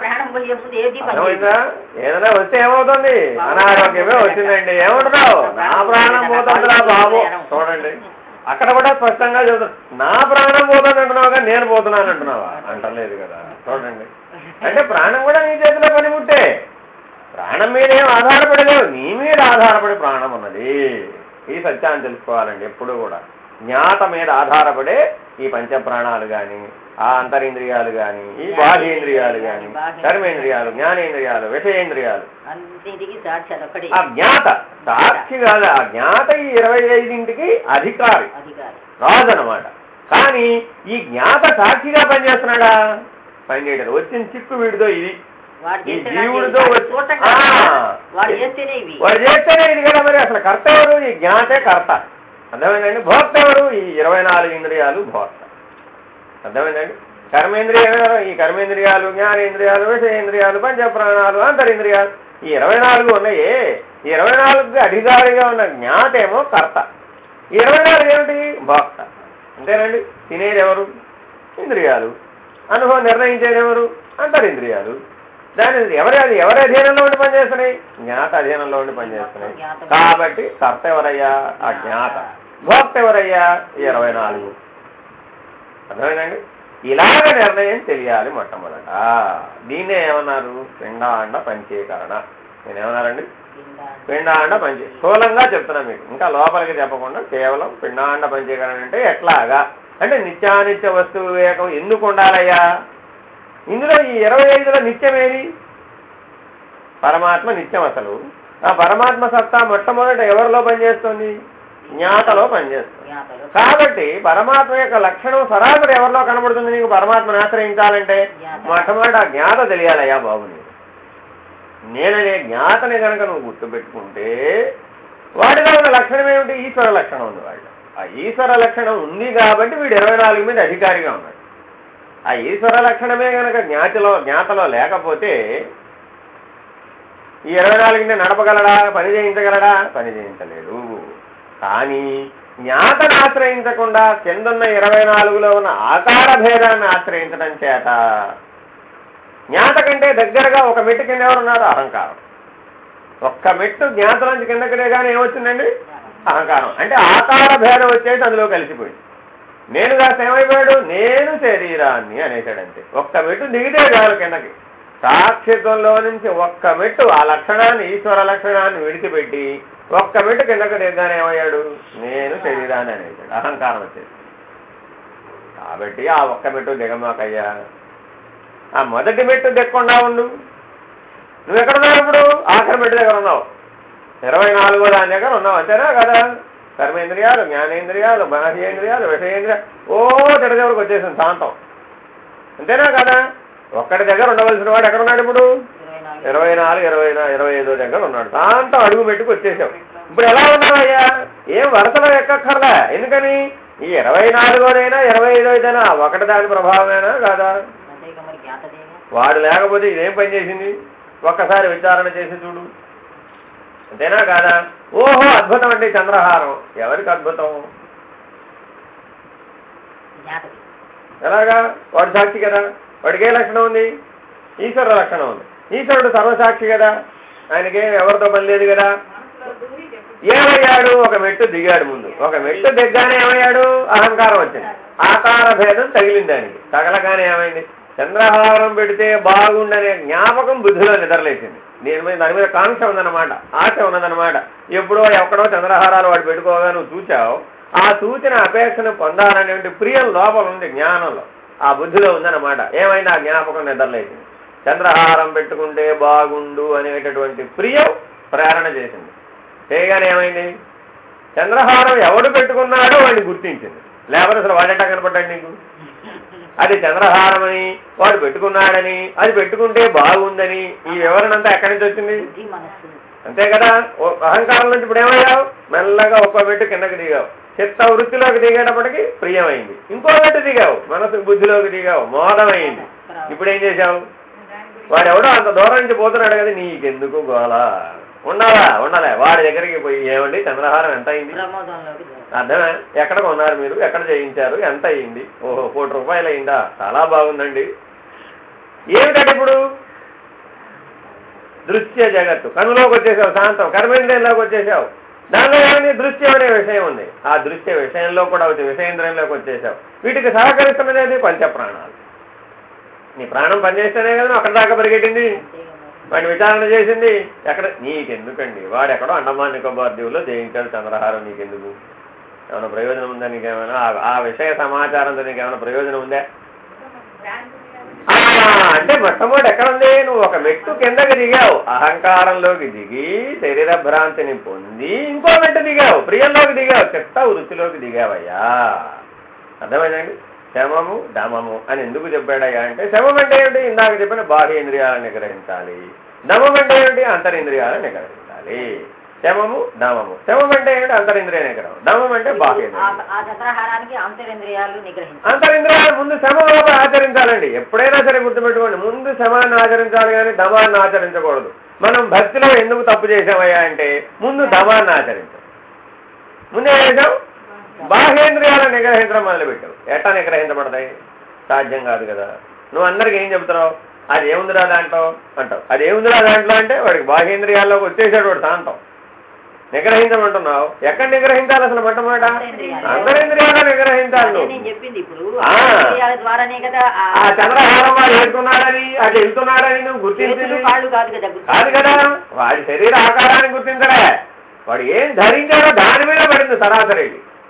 ఏదైనా వస్తే ఏమవుతుంది? అనారోగ్యమే వచ్చిందండి, ఏమంటున్నావు? నా ప్రాణం పోతుంది రా బాబు. చూడండి, అక్కడ కూడా స్పష్టంగా చెబుతాను, నా ప్రాణం పోతుంది అంటున్నావుగా, నేను పోతున్నాను అంటున్నావా? అంటలేదు కదా. చూడండి, అంటే ప్రాణం కూడా నీ చేతిలో పనిముట్టే. ప్రాణం మీద ఏం ఆధారపడలేవు, నీ మీద ఆధారపడి ప్రాణం ఉన్నది. ఈ సత్యాన్ని తెలుసుకోవాలండి. ఎప్పుడు కూడా జ్ఞాత మీద ఆధారపడే ఈ పంచప్రాణాలు కానీ, ఆ అంతరింద్రియాలు కానీ, ఈ బాహ్యేంద్రియాలు కానీ, కర్మేంద్రియాలు, జ్ఞానేంద్రియాలు, విషయేంద్రియాలు, ఆ జ్ఞాత సాక్షి కాదు. ఆ జ్ఞాత ఈ 25కి అధికారి, రాజు అన్నమాట. కానీ ఈ జ్ఞాత సాక్షిగా పనిచేస్తున్నాడా? పనిచేయడం. వచ్చిన చిక్కు వీడితో ఇది, ఈ జీవుడితో వాడు చేస్తేనే ఇది కదా. మరి అసలు కర్త ఎవరు? ఈ జ్ఞాతే కర్త. అర్థమైందండి. భోక్త ఎవరు? ఈ 24 ఇంద్రియాలు భోక్త. అర్థమైందండి. కర్మేంద్రియాలు, ఈ కర్మేంద్రియాలు, జ్ఞానేంద్రియాలు, విషయేంద్రియాలు, పంచప్రాణాలు, అంతరింద్రియాలు, ఈ 24 ఉన్నాయే. ఈ 24కి అధికారిగా ఉన్న జ్ఞాతేమో కర్త. ఈ 24 ఏమిటి? భోక్త. అంతేనండి. తినేది ఎవరు? ఇంద్రియాలు. అనుభవం నిర్ణయించేది ఎవరు? అంతరింద్రియాలు. దాని ఎవరి అధీనంలో ఉండి పనిచేస్తున్నాయి? జ్ఞాత అధీనంలో ఉండి పనిచేస్తున్నాయి. కాబట్టి కర్త ఎవరయ్యా? ఆ జ్ఞాత. భోక్త ఎవరయ్యా? ఈ 24. అర్థమైందండి. ఇలాగ నిర్ణయం తెలియాలి మొట్టమొదట. దీన్నే ఏమన్నారు? పిండాండ పంచీకరణ. నేనేమన్నారండి? పిండాండ పంచీ స్థూలంగా చెప్తున్నా మీకు, ఇంకా లోపలికి చెప్పకుండా కేవలం పిండాండ పంచీకరణ అంటే ఎట్లాగా అంటే నిత్యానిత్య వస్తు వివేకం ఎందుకు ఉండాలయ్యా? ఇందులో ఈ 25లో నిత్యమేది? పరమాత్మ నిత్యం. అసలు ఆ పరమాత్మ సత్తా మొట్టమొదట ఎవరిలో పనిచేస్తుంది? జ్ఞాతలో పనిచేస్తుంది. కాబట్టి పరమాత్మ యొక్క లక్షణం సరాసరి ఎవరిలో కనబడుతుంది? నీకు పరమాత్మను ఆశ్రయించాలంటే మొట్టమొదట ఆ జ్ఞాత తెలియాలయ్యా బాబు. నేననే జ్ఞాతని కనుక నువ్వు గుర్తుపెట్టుకుంటే వాడిలో ఉన్న లక్షణం ఏమిటి? ఈశ్వర లక్షణం ఉంది వాళ్ళు. ఆ ఈశ్వర లక్షణం ఉంది కాబట్టి వీడు 24 మీద అధికారిగా ఉన్నాడు. ఆ ఈశ్వర లక్షణమే కనుక జ్ఞాతలో లేకపోతే ఈ 24 నడపగలడా? పని చేయించగలడా? పని చేయించలేడు. కానీ జ్ఞాతను ఆశ్రయించకుండా కిందన్న 24లో ఉన్న ఆకార భేదాన్ని ఆశ్రయించడం చేత జ్ఞాత కంటే దగ్గరగా ఒక మెట్టు కింద ఎవరున్నారు? అహంకారం. ఒక్క మెట్టు జ్ఞాతలోంచి కిందకిడే కానీ ఏమొచ్చిందండి? అహంకారం. అంటే ఆకార భేదం వచ్చేసి అందులో కలిసిపోయింది. నేను కాస్త ఏమైపోయాడు? నేను శరీరాన్ని అనేసాడంతే. ఒక్క మెట్టు దిగితే చాలు కిందకి. సాక్షిత్వంలో నుంచి ఒక్క మెట్టు ఆ లక్షణాన్ని, ఈశ్వర లక్షణాన్ని విడిచిపెట్టి ఒక్క మెట్టు కిందకి దిగ్గానే ఏమయ్యాడు? నేను శరీరాన్ని అనేసాడు. అహంకారం వచ్చేది. కాబట్టి ఆ ఒక్క మెట్టు దిగమాకయ్యా. ఆ మొదటి మెట్టు దిగకుండా ఉండు. నువ్వు ఎక్కడున్నావు ఇప్పుడు? ఆఖరి మెట్టు దగ్గర ఉన్నావు. 24వ దాని దగ్గర ఉన్నావు, అంతేనా కదా? కర్మేంద్రియాలు, జ్ఞానేంద్రియాలు, బాహ్యేంద్రియాలు, విషయేంద్రియాలు తెడ దగ్గరకు వచ్చేసింది శాంతం, అంతేనా కదా? ఒక్కడి దగ్గర ఉండవలసిన వాడు ఎక్కడున్నాడు ఇప్పుడు? 24, 25 దగ్గర ఉన్నాడు. శాంతం అడుగు పెట్టుకు వచ్చేసావు. ఇప్పుడు ఎలా ఉన్నావయ్యా? ఏం వరుసలో ఎక్కక్కర్లా. ఎందుకని? ఈ 24వదైనా 25వదైనా ఒకటి దాని ప్రభావమేనా కాదా? వాడు లేకపోతే ఇదేం పని చేసింది? ఒక్కసారి విచారణ చేసి చూడు, అంతేనా కాదా? ఓహో అద్భుతం అంటే చంద్రహారం. ఎవరికి అద్భుతం? ఎలాగా? వాడు సాక్షి కదా. వాడికి ఏ లక్షణం ఉంది? ఈశ్వర లక్షణం ఉంది. ఈశ్వరుడు సర్వసాక్షి కదా, ఆయనకేం ఎవరితో పని లేదు కదా. ఏమయ్యాడు? ఒక మెట్టు దిగాడు. ముందు ఒక మెట్టు దిగ్గానే ఏమయ్యాడు? అహంకారం వచ్చింది. ఆకార భేదం తగిలింది ఆయనకి. తగలగానే ఏమైంది? చంద్రహారం పెడితే బాగుండనే జ్ఞాపకం బుద్ధిలో నిద్రలేసింది. దాని మీద కాంక్ష ఉందన్నమాట, ఆశ ఉన్నదన్నమాట. ఎప్పుడో ఎక్కడో చంద్రహారాలు వాడు పెట్టుకోగా నువ్వు చూచావు. ఆ సూచన అపేక్షను పొందాలనేటువంటి ప్రియం లోపల ఉంది, జ్ఞానంలో, ఆ బుద్ధిలో ఉందన్నమాట. ఏమైంది? ఆ జ్ఞాపకం నిద్రలేసింది. చంద్రహారం పెట్టుకుంటే బాగుండు అనేటటువంటి ప్రియం ప్రేరణ చేసింది. చేయగానే ఏమైంది? చంద్రహారం ఎవడు పెట్టుకున్నాడో వాడిని గుర్తించింది. లేకపోతే అసలు వాడేటా కనపడ్డాడు నీకు? అది చంద్రహారం అని, వాడు పెట్టుకున్నాడని, అది పెట్టుకుంటే బాగుందని ఈ వివరణ అంతా ఎక్కడి నుంచి వచ్చింది? అంతే కదా. అహంకారం నుంచి ఇప్పుడు ఏమయ్యావు? మెల్లగా ఒక్కో మెట్టు కిందకి దిగావు. చిత్త వృత్తిలోకి దిగేటప్పటికి ప్రియమైంది. ఇంకో మెట్టు దిగావు, మనసు బుద్ధిలోకి దిగావు, మోదమైంది. ఇప్పుడు ఏం చేశావు? వాడెవడో అంత దూరం నుంచి పోతున్నాడు కదా, నీకెందుకు గోళ? ఉండాలా? ఉండలే. వాడి దగ్గరికి పోయి ఏమండి చంద్రహారం ఎంత అయింది? అర్థమే? ఎక్కడ కొన్నారు మీరు? ఎక్కడ చేయించారు? ఎంత అయింది? ఓహో 1 కోటి రూపాయలు అయిందా? చాలా బాగుందండి. ఏమిటంటే ఇప్పుడు దృశ్య జగత్తు కనులోకి వచ్చేసావు, శాంతం కర్మేంద్రియంలోకి వచ్చేసావు. దానిలో ఏమైంది? దృశ్యం అనే విషయం ఉంది. ఆ దృశ్య విషయంలో కూడా వచ్చి విషయేంద్రియంలోకి వచ్చేసావు. వీటికి సహకరిస్తున్నది పంచప్రాణాలు. నీ ప్రాణం పనిచేస్తేనే కదా అక్కడ దాకా పరిగెట్టింది, వాడిని విచారణ చేసింది. ఎక్కడ? నీకెందుకండి? వాడు ఎక్కడో అండమాన్ నికోబార్ దీవుల్లో జయించాడు చంద్రహారం. నీకెందుకు? ఏమైనా ప్రయోజనం ఉందా? నీకేమైనా ఆ విషయ సమాచారంతో నీకేమైనా ప్రయోజనం ఉందా? అంటే మొట్టమొదటి ఎక్కడుంది? నువ్వు ఒక మెట్టు కిందకి దిగావు, అహంకారంలోకి దిగి శరీర భ్రాంతిని పొంది ఇంకో మెట్టు దిగావు, ప్రియంలోకి దిగావు, చిత్త వృత్తిలోకి దిగావయ్యా. అర్థమైందండి? శమము దమము అని ఎందుకు చెప్పాడయ్యా అంటే, శమం అంటే ఏమిటి? ఇందాక చెప్పిన బాహ్యేంద్రియాలను నిగ్రహించాలి. దమం అంటే ఏమిటి? అంతరింద్రియాలను నిగ్రహించాలి. శమము దమము. శమం అంటే ఏమిటి? అంతరింద్రియ నిగ్రహం. దమం అంటే బాహ్యేంద్రియాలు. అంతరింద్రియాలు ముందు శమలోపల ఆచరించాలండి. ఎప్పుడైనా సరే గుర్తుపెట్టుకోండి, ముందు శమాన్ని ఆచరించాలి కానీ దమాన్ని ఆచరించకూడదు. మనం భక్తిలో ఎందుకు తప్పు చేసామయ్యా అంటే, ముందు దమాన్ని ఆచరించాం. ముందే చేసాం, బాహ్యేంద్రియాలను నిగ్రహించడం మొదలుపెట్టావు. ఎట్లా నిగ్రహించబడతాయి? సాధ్యం కాదు కదా. నువ్వు అందరికి ఏం చెబుతున్నావు? అది ఏముందిరా దాంట్లో అంటావు. అది ఏముందిరా దాంట్లో అంటే వాడికి బాహ్యేంద్రియాల్లోకి వచ్చేసాడు వాడు శాంతం. నిగ్రహించమంటున్నావు. ఎక్కడ నిగ్రహించాలి అసలు మొట్టమొదట? అంతరింద్రియాలు నిగ్రహించాలి. ఆ చంద్రహారం వాడు వెళ్తున్నాడని అది వెళ్తున్నాడని నువ్వు గుర్తించింది కాదు కదా. వాడి శరీర ఆకారాన్ని గుర్తించలే, వాడు ఏం ధరించాడో దాని మీద పడింది సరాసరి.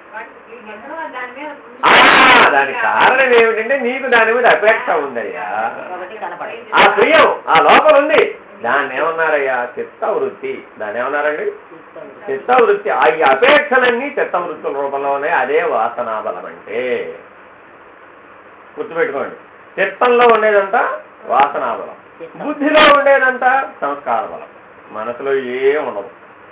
దానికి కారణం ఏమిటంటే నీకు దాని మీద అపేక్ష ఉందయ్యా, ఆ ప్రియం ఆ లోపల ఉంది. దాన్ని ఏమన్నారయ్యా? చిత్తవృత్తి. దాన్ని ఏమన్నారండి? చిత్తవృత్తి. ఆ ఈ అపేక్షలన్నీ చిత్తవృత్తుల రూపంలో ఉన్నాయి. అదే వాసనాబలం అంటే. గుర్తుపెట్టుకోండి, చిత్తంలో ఉండేదంతా వాసనాబలం, బుద్ధిలో ఉండేదంతా సంస్కార బలం. మనసులో ఏం ఉండదు.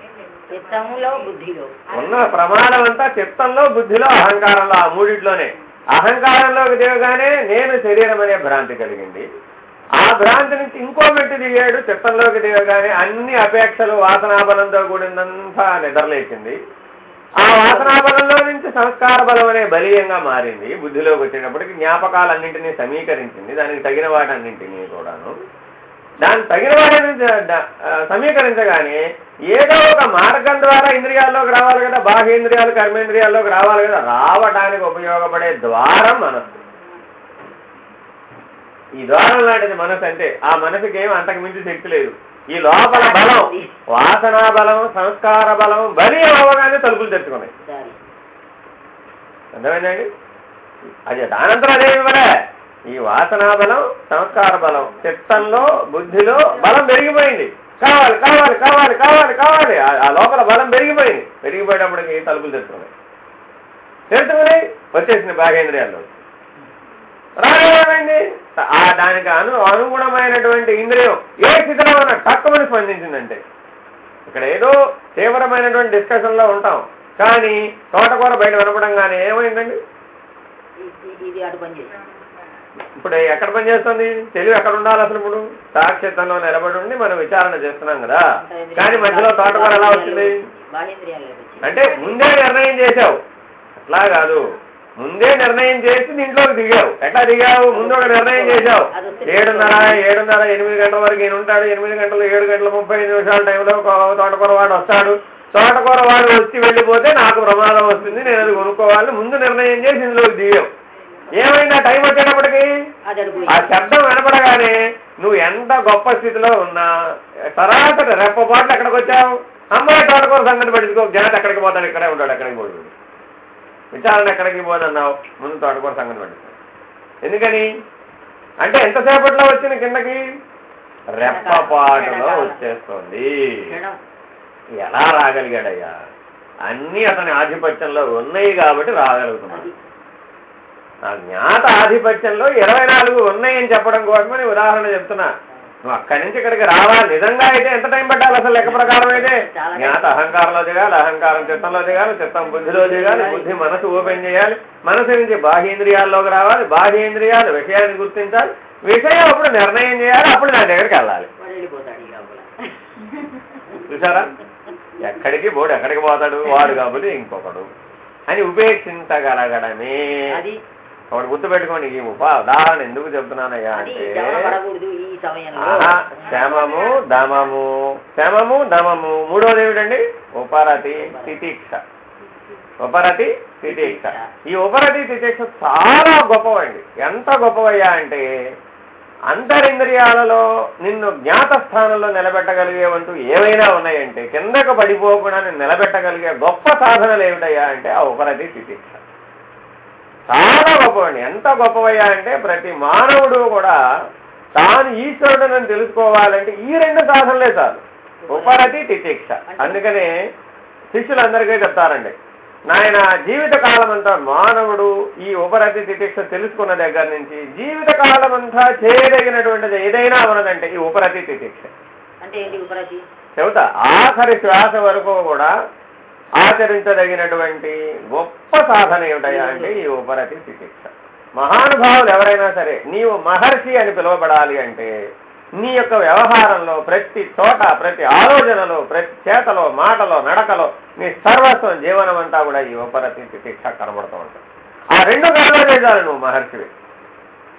ఉన్న ప్రమాదం అంతా చిత్తంలో, బుద్ధిలో, అహంకారంలో, ఆ మూడిట్లోనే. అహంకారంలోకి దిగగానే నేను శరీరం అనే భ్రాంతి కలిగింది. ఆ భ్రాంతి నుంచి ఇంకో మెట్టు దిగాడు. చిత్తంలోకి దిగగానే అన్ని అపేక్షలు వాసనాబలంతో కూడిందంతా నిద్రలేచింది. ఆ వాసనాబలంలో నుంచి సంస్కార బలం అనే బలీయంగా మారింది. బుద్ధిలోకి వచ్చేటప్పటికి జ్ఞాపకాలన్నింటినీ సమీకరించింది. దానికి తగిన వాటన్నింటినీ కూడాను దానికి తగిన వాటిని సమీకరించగానే ఏదో ఒక మార్గం ద్వారా ఇంద్రియాల్లోకి రావాలి కదా. బాహ్యేంద్రియాలు కర్మేంద్రియాల్లోకి రావాలి కదా. రావడానికి ఉపయోగపడే ద్వారం మనస్సు. ఈ ద్వారం లాంటిది మనసు. అంటే ఆ మనసుకి ఏమి అంతకు మించి శక్తి లేదు. ఈ లోపల బలం, వాసనా బలం, సంస్కార బలం బలి అవగానే తలుపులు తెచ్చుకున్నాయి. అర్థమైందండి? అదే దానంతరం అదేమి మరే. ఈ వాసనా బలం, సంస్కార బలం చిత్తంలో, బుద్ధిలో బలం పెరిగిపోయింది. కావాలి కావాలి కావాలి కావాలి కావాలి. ఆ లోపల బలం పెరిగిపోయింది. పెరిగిపోయేటప్పటికి తలుపులు తెచ్చుకున్నాయి. తెచ్చుకున్నాయి వచ్చేసింది బాహేంద్రియాల్లో. రాలేమైంది? దానికి అనుగుణమైనటువంటి ఇంద్రియం ఏ స్థితిలో ఉన్నా తక్కువని స్పందించిందంటే. ఇక్కడ ఏదో తీవ్రమైనటువంటి డిస్కషన్లో ఉంటాం, కానీ తోటకూర బయట వినపడంగానే ఏమైందండి? ఇప్పుడు ఎక్కడ పనిచేస్తుంది? తెలివి ఎక్కడ ఉండాలి అసలు? ఇప్పుడు సాక్షిత్వంలో నిలబడి ఉండి మనం విచారణ చేస్తున్నాం కదా. కానీ మధ్యలో తోటకూర ఎలా వచ్చింది అంటే ముందే నిర్ణయం చేసావు. అట్లా కాదు, ముందే నిర్ణయం చేసి దీంట్లోకి దిగావు. ఎట్లా దిగావు? ముందు ఒక నిర్ణయం చేసావు. 7:30 8 గంటల వరకు ఈయన ఉంటాడు. 8 గంటలు 7 గంటల 35 నిమిషాల టైంలో తోటకూర వాడు వస్తాడు. తోటకూర వాడు వచ్చి వెళ్ళిపోతే నాకు ప్రమాదం వస్తుంది, నేను అది కొనుక్కోవాలని ముందు నిర్ణయం చేసి ఇందులోకి దిగావు. ఏమైనా టైం వచ్చేటప్పటికి ఆ శబ్దం వినపడగానే నువ్వు ఎంత గొప్ప స్థితిలో ఉన్నా సరాసరి రెప్పపాట్లు ఎక్కడికి వచ్చావు? అమ్మాయి తోటకూర సంగతి పట్టించుకో. జ్ఞాత ఎక్కడికి పోతాడు? ఇక్కడే ఉంటాడు. ఎక్కడికి పోతాడు? విచారణ ఎక్కడికి పోదన్నావు? ముందు తోటకూర సంగతి పట్టించుకో. ఎందుకని అంటే ఎంతసేపట్లో వచ్చిన కిందకి? రెప్పపాటులో వచ్చేస్తుంది. ఎలా రాగలిగాడయ్యా? అన్నీ అతని ఆధిపత్యంలో ఉన్నాయి కాబట్టి రాగలుగుతున్నాడు. ఆ జ్ఞాత ఆధిపత్యంలో 24 ఉన్నాయని చెప్పడం కోసమని ఉదాహరణ చెప్తున్నా. నువ్వు అక్కడి నుంచి ఇక్కడికి రావాలి. నిజంగా అయితే ఎంత టైం పట్టాలి అసలు? లెక్క ప్రకారం అయితే జ్ఞాత అహంకారంలో దిగాలి, అహంకారం చిత్తంలో దిగాలి, చిత్తం బుద్ధిలో దిగాలి, బుద్ధి మనసు ఓపెన్ చేయాలి, మనసు నుంచి బాహ్యేంద్రియాల్లోకి రావాలి, బాహ్యేంద్రియాలు విషయాన్ని గుర్తించాలి, విషయం అప్పుడు నిర్ణయం చేయాలి, అప్పుడు నా దగ్గరికి వెళ్ళాలి. చూసారా? ఎక్కడికి బోడు ఎక్కడికి పోతాడు? వాడు కాబట్టి ఇంకొకడు అని ఉపేక్షించగలగడమే. ఒకటి గుర్తుపెట్టుకోండి. ఈ ఉదాహరణ ఎందుకు చెప్తున్నానయ్యా అంటే శమము దమము, శమము దమము. మూడోది ఏమిటండి? ఉపరతి తితిక్ష. ఉపరతి తితిక్ష. ఈ ఉపరతి తితిక్ష చాలా గొప్పవండి. ఎంత గొప్పవయ్యా అంటే అంతరింద్రియాలలో నిన్ను జ్ఞాత స్థానంలో నిలబెట్టగలిగేవంటూ ఏమైనా ఉన్నాయంటే కిందకు పడిపోకుండా నిలబెట్టగలిగే గొప్ప సాధనలు ఏమిటయ్యా అంటే ఆ ఉపరతి తితిక్ష. చాలా గొప్పవండి. ఎంత గొప్పవయ్యా అంటే ప్రతి మానవుడు కూడా తాను ఈశ్వరుడునని తెలుసుకోవాలంటే ఈ 2 సాధనలే చాలు, ఉపరతి తితిక్ష. అందుకనే శిష్యులందరికీ చెప్తారండి, నాయన జీవిత కాలం అంతా మానవుడు ఈ ఉపరతి తితిక్ష తెలుసుకున్న దగ్గర నుంచి జీవిత కాలం అంతా చేయదగినటువంటిది ఏదైనా ఉన్నదంటే ఈ ఉపరతి తితిక్ష. చెబుతా, ఆఖరి శ్వాస వరకు కూడా ఆచరించదగినటువంటి గొప్ప సాధన ఏమిటయా అంటే ఈ ఉపరతి తితిక్ష. మహానుభావులు ఎవరైనా సరే నీవు మహర్షి అని పిలువబడాలి అంటే నీ యొక్క వ్యవహారంలో ప్రతి చోట, ప్రతి ఆలోచనలో, ప్రతి చేతలో, మాటలో, నడకలో నీ సర్వస్వం జీవనం అంతా కూడా ఈ ఉపరతి తితిక్ష కనబడుతూ ఉంటుంది. ఆ 2 కనబడే చాలు నువ్వు మహర్షివి.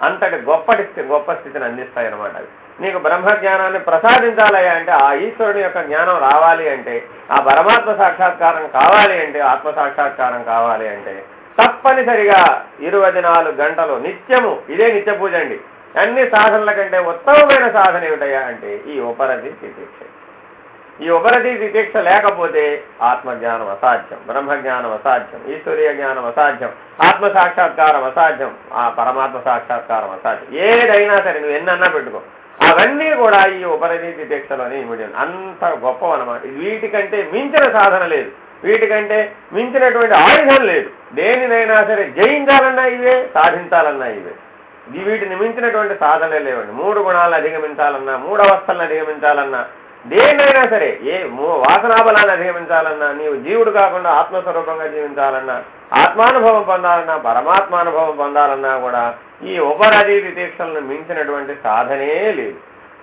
అంతటి గొప్ప స్థితిని అందిస్తాయి అన్నమాట. నీకు బ్రహ్మజ్ఞానాన్ని ప్రసాదించాలయ్యా అంటే, ఆ ఈశ్వరుని యొక్క జ్ఞానం రావాలి అంటే, ఆ పరమాత్మ సాక్షాత్కారం కావాలి అంటే, ఆత్మ సాక్షాత్కారం కావాలి అంటే తప్పనిసరిగా 24 గంటలు నిత్యము ఇదే నిత్య పూజ అండి. అన్ని సాధనల కంటే ఉత్తమమైన సాధన ఏమిటయ్యా అంటే ఈ ఉపరతి తితిక్ష. ఈ ఉపరతి తితిక్ష లేకపోతే ఆత్మజ్ఞానం అసాధ్యం, బ్రహ్మజ్ఞానం అసాధ్యం, ఈశ్వరీయ జ్ఞానం అసాధ్యం, ఆత్మ సాక్షాత్కారం అసాధ్యం, ఆ పరమాత్మ సాక్షాత్కారం అసాధ్యం. ఏదైనా సరే నువ్వు ఎన్నన్నా పెట్టుకో, అవన్నీ కూడా ఈ ఉపరతి తితిక్షలోనే ఇమిడియన్. అంత గొప్పవన్నమాట. వీటికంటే మించిన సాధన లేదు, వీటికంటే మించినటువంటి ఆయుధం లేదు. దేనినైనా సరే జయించాలన్నా ఇవే, సాధించాలన్నా ఇవే. వీటిని మించినటువంటి సాధనలే లేవండి. 3 గుణాలను అధిగమించాలన్నా, 3 అవస్థలను అధిగమించాలన్నా, దేన్నైనా సరే, ఏ వాసనాబలాన్ని అధిగమించాలన్నా, నీవు జీవుడు కాకుండా ఆత్మస్వరూపంగా జీవించాలన్నా, ఆత్మానుభవం పొందాలన్నా, పరమాత్మానుభవం పొందాలన్నా కూడా ఈ ఉపరతి తితిక్షలను మించినటువంటి సాధనే లేదు.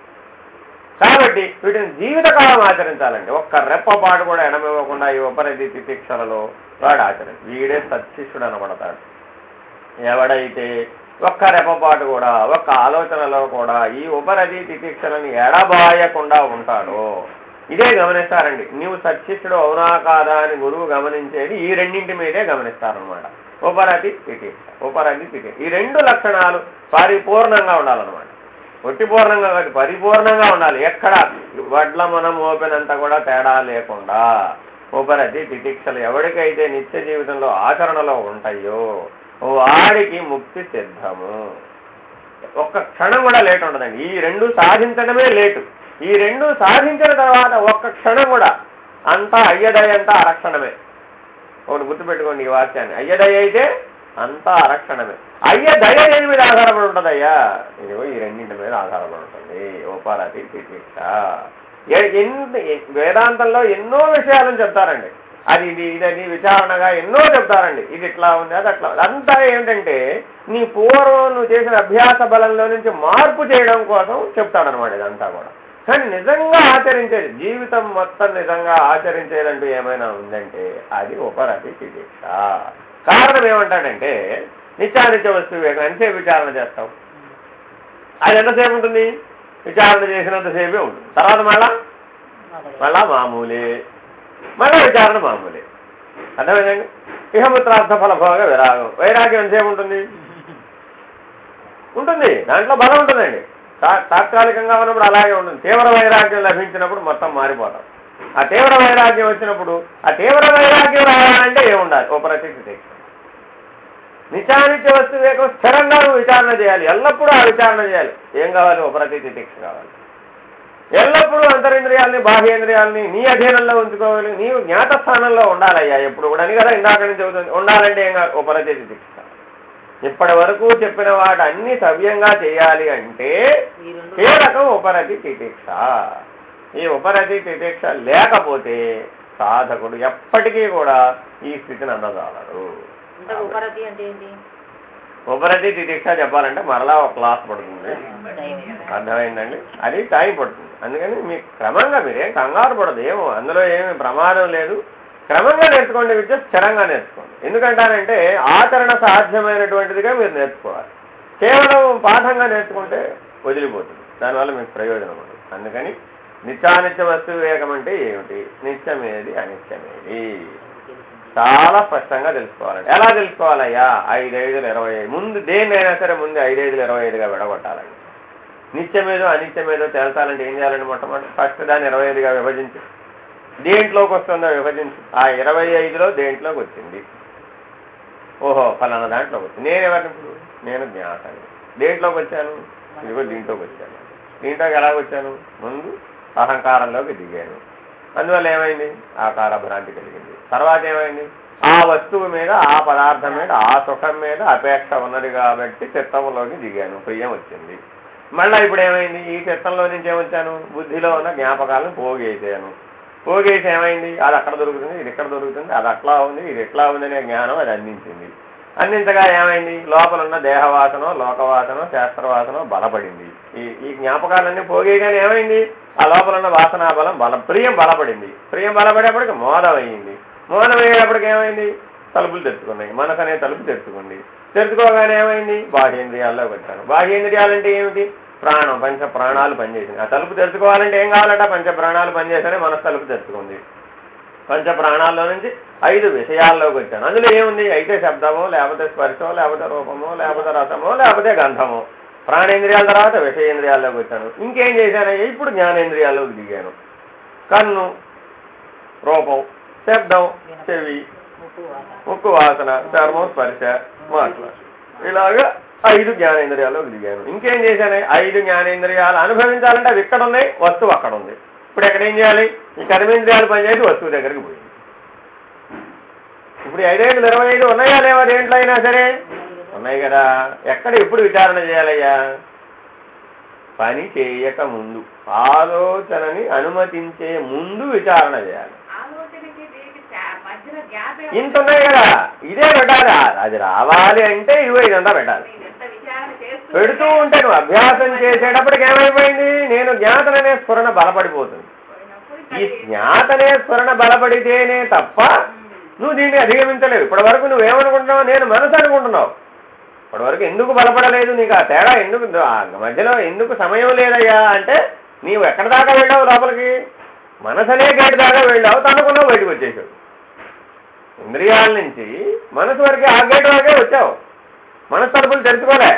కాబట్టి వీటిని జీవితకాలం ఆచరించాలండి. ఒక్క రెప్పపాటు కూడా ఎడమివ్వకుండా ఈ ఉపరతి తితిక్షలలో వాడు ఆచరించి వీడే సత్శిష్యుడు అనబడతాడు. ఎవడైతే ఒక్క రెప్పపాటు కూడా, ఒక్క ఆలోచనలో కూడా ఈ ఉపరతి తితిక్షలని ఎడబాయకుండా ఉంటాడో, ఇదే గమనిస్తారండి. నీవు సత్శిష్యుడు అవునా కాదా అని గురువు గమనించేది ఈ రెండింటి మీదే గమనిస్తారనమాట. ఉపరతి తితిక్ష, ఉపరతి తితిక్ష, ఈ 2 లక్షణాలు పరిపూర్ణంగా ఉండాలన్నమాట. ఒట్టిపూర్ణంగా కాదు, పరిపూర్ణంగా ఉండాలి. ఎక్కడ వడ్ల మనం ఓపెనంత కూడా తేడా లేకుండా ఉపరతి తితిక్షలు ఎవరికైతే నిత్య జీవితంలో ఆచరణలో ఉంటాయో వాడికి ముక్తి సిద్ధము. ఒక్క క్షణం కూడా లేట్ ఉండదండి. ఈ 2 సాధించడమే లేటు. ఈ 2 సాధించిన తర్వాత ఒక్క క్షణం కూడా అంతా అయ్యదయ అంతా అరక్షణమే. ఒకటి గుర్తుపెట్టుకోండి ఈ వాక్యాన్ని. అయ్యదయ అయితే అంతా అరక్షణమే. అయ్యదయ దేని మీద ఆధారపడి ఉంటుందయ్యా? ఇదిగో ఈ రెండింటి మీద ఆధారపడి ఉంటుంది ఉపరతి తితిక్ష. వేదాంతంలో ఎన్నో విషయాలను చెప్తారండి. అది ఇదని విచారణగా ఎన్నో చెప్తారండి. ఇది ఇట్లా ఉంది, అది అట్లా. అంతా ఏంటంటే నీ పూర్వం నువ్వు చేసిన అభ్యాస బలంలో నుంచి మార్పు చేయడం కోసం చెప్తాడనమాట ఇదంతా కూడా. కానీ నిజంగా ఆచరించేది, జీవితం మొత్తం నిజంగా ఆచరించేదంటూ ఏమైనా ఉందంటే అది ఉపరతి తితిక్ష. కారణం ఏమంటాడంటే నిత్యానిత్య వస్తు వివేకం. ఎంతసేపు విచారణ చేస్తాం? అది ఎంతసేపు ఉంటుంది? విచారణ చేసినంతసేపే ఉంటుంది. తర్వాత మళ్ళా మామూలే, మళ్ళీ విచారణ మామూలే. అర్థమైందండి? ఇహముత్రార్థ ఫలభోగ విరాగం. వైరాగ్యం ఎంతసేపు ఉంటుంది? ఉంటుంది, దాంట్లో బలం ఉంటుందండి. తాత్కాలికంగా ఉన్నప్పుడు అలాగే ఉంటుంది. తీవ్ర వైరాగ్యం లభించినప్పుడు మొత్తం మారిపోతాం. ఆ తీవ్ర వైరాగ్యం వచ్చినప్పుడు ఆ తీవ్ర వైరాగ్యం రావాలంటే ఏముండాలి? ఉపరతి తితిక్ష. నిత్యానిత్య వస్తు వివేకం స్థిరంగా విచారణ చేయాలి. ఎల్లప్పుడూ ఆ విచారణ చేయాలి. ఏం కావాలి? ఉపరతి తితిక్ష కావాలి. ఎల్లప్పుడూ అంతరింద్రియాలని బాహ్యేంద్రియాలని నీ అధీనంలో ఉంచుకోవాలి. నీవు జ్ఞాత స్థానంలో ఉండాలయ్యా ఎప్పుడు కూడా అని కదా ఇందాక నుంచి చెబుతుంది. ఉండాలంటే ఏం కావాలి? ఉపరతి తితిక్ష. ఇప్పటి వరకు చెప్పిన వాటి అన్ని సవ్యంగా చేయాలి అంటే ఏ రకం? ఉపరతి తితిక్ష. ఈ ఉపరతి తితిక్ష లేకపోతే సాధకుడు ఎప్పటికీ కూడా ఈ స్థితిని అందజాలడు. ఉపరతి తితిక్ష చెప్పాలంటే మరలా ఒక క్లాస్ పడుతుంది. అర్థమైందండి? అది టైం పడుతుంది. అందుకని మీకు క్రమంగా మీరేం కంగారు పడదు. ఏమో అందులో ఏమి ప్రమాదం లేదు. క్రమంగా నేర్చుకోండి. విద్య స్థిరంగా నేర్చుకోండి. ఎందుకంటారంటే ఆచరణ సాధ్యమైనటువంటిదిగా మీరు నేర్చుకోవాలి. కేవలం పాఠంగా నేర్చుకుంటే వదిలిపోతుంది. దానివల్ల మీకు ప్రయోజనం ఉండదు. అందుకని నిత్యానిత్య వస్తు వివేకం అంటే ఏమిటి? నిత్యమేది అనిత్యమేది చాలా స్పష్టంగా తెలుసుకోవాలండి. ఎలా తెలుసుకోవాలయ్యా? 5, 5, 25. ముందు దేన్నైనా సరే ముందు 5, 5, 25గా విడగొట్టాలండి. నిత్యమేదో అనిత్యమేదో తేల్చాలంటే ఏం చేయాలండి? మొట్టమొదటి ఫస్ట్ దాన్ని 25గా విభజించి దేంట్లోకి వస్తుందో విభజించి ఆ 25లో దేంట్లోకి వచ్చింది. ఓహో ఫలానా దాంట్లోకి వచ్చింది. నేను ఎవరిని? ఇప్పుడు నేను జ్ఞాతని. దేంట్లోకి వచ్చాను? ఇదిగో దీంట్లోకి వచ్చాను. దీంట్లోకి ఎలాగొచ్చాను? ముందు అహంకారంలోకి దిగాను. అందువల్ల ఏమైంది? ఆకార భ్రాంతి కలిగింది. తర్వాత ఏమైంది? ఆ వస్తువు మీద, ఆ పదార్థం మీద, ఆ సుఖం మీద అపేక్ష ఉన్నది కాబట్టి చిత్తంలోకి దిగాను. ప్రియం వచ్చింది. మళ్ళీ ఇప్పుడు ఏమైంది? ఈ చిత్తంలో నుంచి ఏమొచ్చాను? బుద్ధిలో ఉన్న జ్ఞాపకాలను పోగేసాను. పోగేసి ఏమైంది? అది అక్కడ దొరుకుతుంది, ఇది ఇక్కడ దొరుకుతుంది, అది అట్లా ఉంది, ఇది ఎట్లా ఉంది అనే జ్ఞానం అది అందించింది. అందించగా ఏమైంది? లోపల ఉన్న దేహవాసనో, లోకవాసనో, శాస్త్రవాసనో బలపడింది. ఈ జ్ఞాపకాలన్నీ పోగేయగానే ఏమైంది? ఆ లోపల ఉన్న వాసనా బలం ప్రియం బలపడింది. ప్రియం బలపడేప్పటికి మోదం అయ్యింది. మోదం అయ్యేటప్పటికి ఏమైంది? తలుపులు తెచ్చుకున్నాయి. మనసు అనే తలుపు తెచ్చుకుంది. తెరుచుకోగానే ఏమైంది? బాహ్యేంద్రియాల్లోకి వచ్చాను. బాహ్యేంద్రియాలంటే ఏమిటి? ప్రాణం, పంచ ప్రాణాలు పనిచేసింది. ఆ తలుపు తెరుచుకోవాలంటే ఏం కావాలట? పంచ ప్రాణాలు పనిచేస్తేనే మనసు తలుపు తెరుచుకుంది. పంచ ప్రాణాల్లో నుంచి 5 విషయాల్లోకి వచ్చాను. అందులో ఏముంది? అయితే శబ్దమో, లేకపోతే స్పర్శో, లేకపోతే రూపమో, లేకపోతే రసమో, లేకపోతే గంధమో. ప్రాణేంద్రియాల తర్వాత విషయేంద్రియాల్లోకి వచ్చాను. ఇంకేం చేశానయ్యా? ఇప్పుడు జ్ఞానేంద్రియాల్లోకి దిగాను. కన్ను, రూపం, శబ్దం, చెవి, ముక్కు వాసన, చర్మం, స్పర్శ, మాటలు, ఇలాగా 5 జ్ఞానేంద్రియాల్లోకి దిగాను. ఇంకేం చేశాను? 5 జ్ఞానేంద్రియాలు అనుభవించాలంటే అవి ఇక్కడ ఉన్నాయి, వస్తువు అక్కడ ఉంది. ఇప్పుడు ఎక్కడ ఏం చేయాలి? ఈ కర్మేంద్రియాలు పనిచేసి వస్తువు దగ్గరికి పోయింది. ఇప్పుడు 5 25 ఉన్నాయా లేవా? దేంట్లో అయినా సరే ఉన్నాయి కదా. ఎక్కడ ఎప్పుడు విచారణ చేయాలయ్యా? పని చేయక ముందు, ఆలోచనని అనుమతించే ముందు విచారణ చేయాలి. ఇంత ఉన్నాయి కదా, ఇదే పెట్టాలి. అది రావాలి అంటే ఇదంతా పెట్టాలి. పెడుతూ ఉంటే నువ్వు అభ్యాసం చేసేటప్పటికి ఏమైపోయింది? నేను జ్ఞాతననే స్ఫురణ బలపడిపోతుంది. ఈ జ్ఞాతనే స్ఫురణ బలపడితేనే తప్ప నువ్వు దీన్ని అధిగమించలేవు. ఇప్పటి వరకు నువ్వేమనుకుంటున్నావు? నేను మనసు అనుకుంటున్నావు. ఇప్పటి వరకు ఎందుకు బలపడలేదు? నీకు ఆ తేడా ఎందుకు? మధ్యలో ఎందుకు సమయం లేదయ్యా అంటే నీవు ఎక్కడ దాకా వెళ్ళావు? లోపలికి మనసనే గేటు దాకా వెళ్ళావు, తనుకున్నావు, బయటకు వచ్చేసావు. ఇంద్రియాల నుంచి మనసు వరకే, ఆ గేటు వరకే వచ్చావు. మనసు తలుపులు తెరుచుకోలే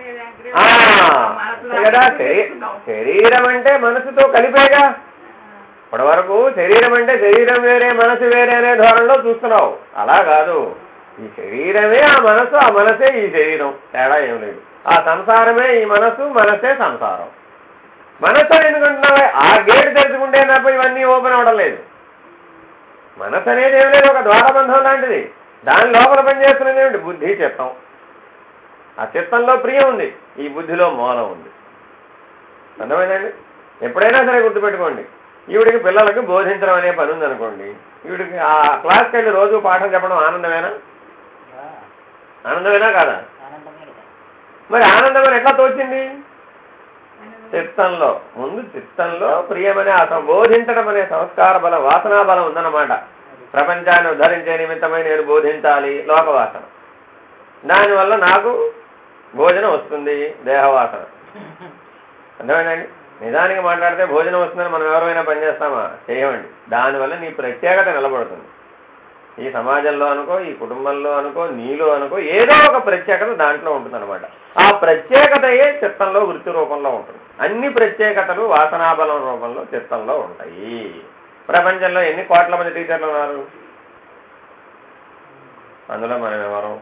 కదా. శరీరం అంటే మనసుతో కలిపేగా. ఇప్పటి వరకు శరీరం అంటే శరీరం వేరే, మనసు వేరే అనే ధోరణిలో చూస్తున్నావు. అలా కాదు. ఈ శరీరమే ఆ మనసు, ఆ మనసే ఈ శరీరం, తేడా ఏం లేదు. ఆ సంసారమే ఈ మనసు, మనసే సంసారం. మనసు ఎందుకంటున్నావే? ఆ గేటు తెరుచుకుంటే తప్ప ఇవన్నీ ఓపెన్ అవడం లేదు. మనసు అనేది ఏం లేదు, ఒక ద్వారబంధం లాంటిది. దాని లోపల పనిచేస్తున్నది ఏమిటి? బుద్ధి, చిత్తం. ఆ చిత్తంలో ప్రియం ఉంది, ఈ బుద్ధిలో మూలం ఉంది. అర్థమైందండి? ఎప్పుడైనా సరే గుర్తుపెట్టుకోండి, ఈవిడికి పిల్లలకు బోధించడం అనే పని ఉందనుకోండి. ఈవిడికి ఆ క్లాస్కి వెళ్ళి రోజు పాఠం చెప్పడం ఆనందమేనా? ఆనందమేనా కాదా? మరి ఆనందమని ఎట్లా తోచింది? చిత్తంలో, ముందు చిత్తంలో ప్రియమనే బోధించడం అనే సంస్కార బలం, వాసనా బలం ఉందన్నమాట. ప్రపంచాన్ని ఉద్ధరించే నిమిత్తమై నేను బోధించాలి, లోకవాసన. దానివల్ల నాకు భోజనం వస్తుంది, దేహవాసన. అర్థమైందండి? నిజానికి మాట్లాడితే భోజనం వస్తుందని మనం ఎవరైనా పనిచేస్తామా? చేయమండి. దానివల్ల నీ ప్రత్యేకత నిలబడుతుంది. ఈ సమాజంలో అనుకో, ఈ కుటుంబంలో అనుకో, నీలో అనుకో, ఏదో ఒక ప్రత్యేకత దాంట్లో ఉంటుందన్నమాట. ఆ ప్రత్యేకతయే చిత్తంలో వృత్తి రూపంలో ఉంటుంది. అన్ని ప్రత్యేకతలు వాసనాబలం రూపంలో చిత్తంలో ఉంటాయి. ప్రపంచంలో ఎన్ని కోట్ల మంది టీచర్లు ఉన్నారు? అందులో మనం ఎవరు?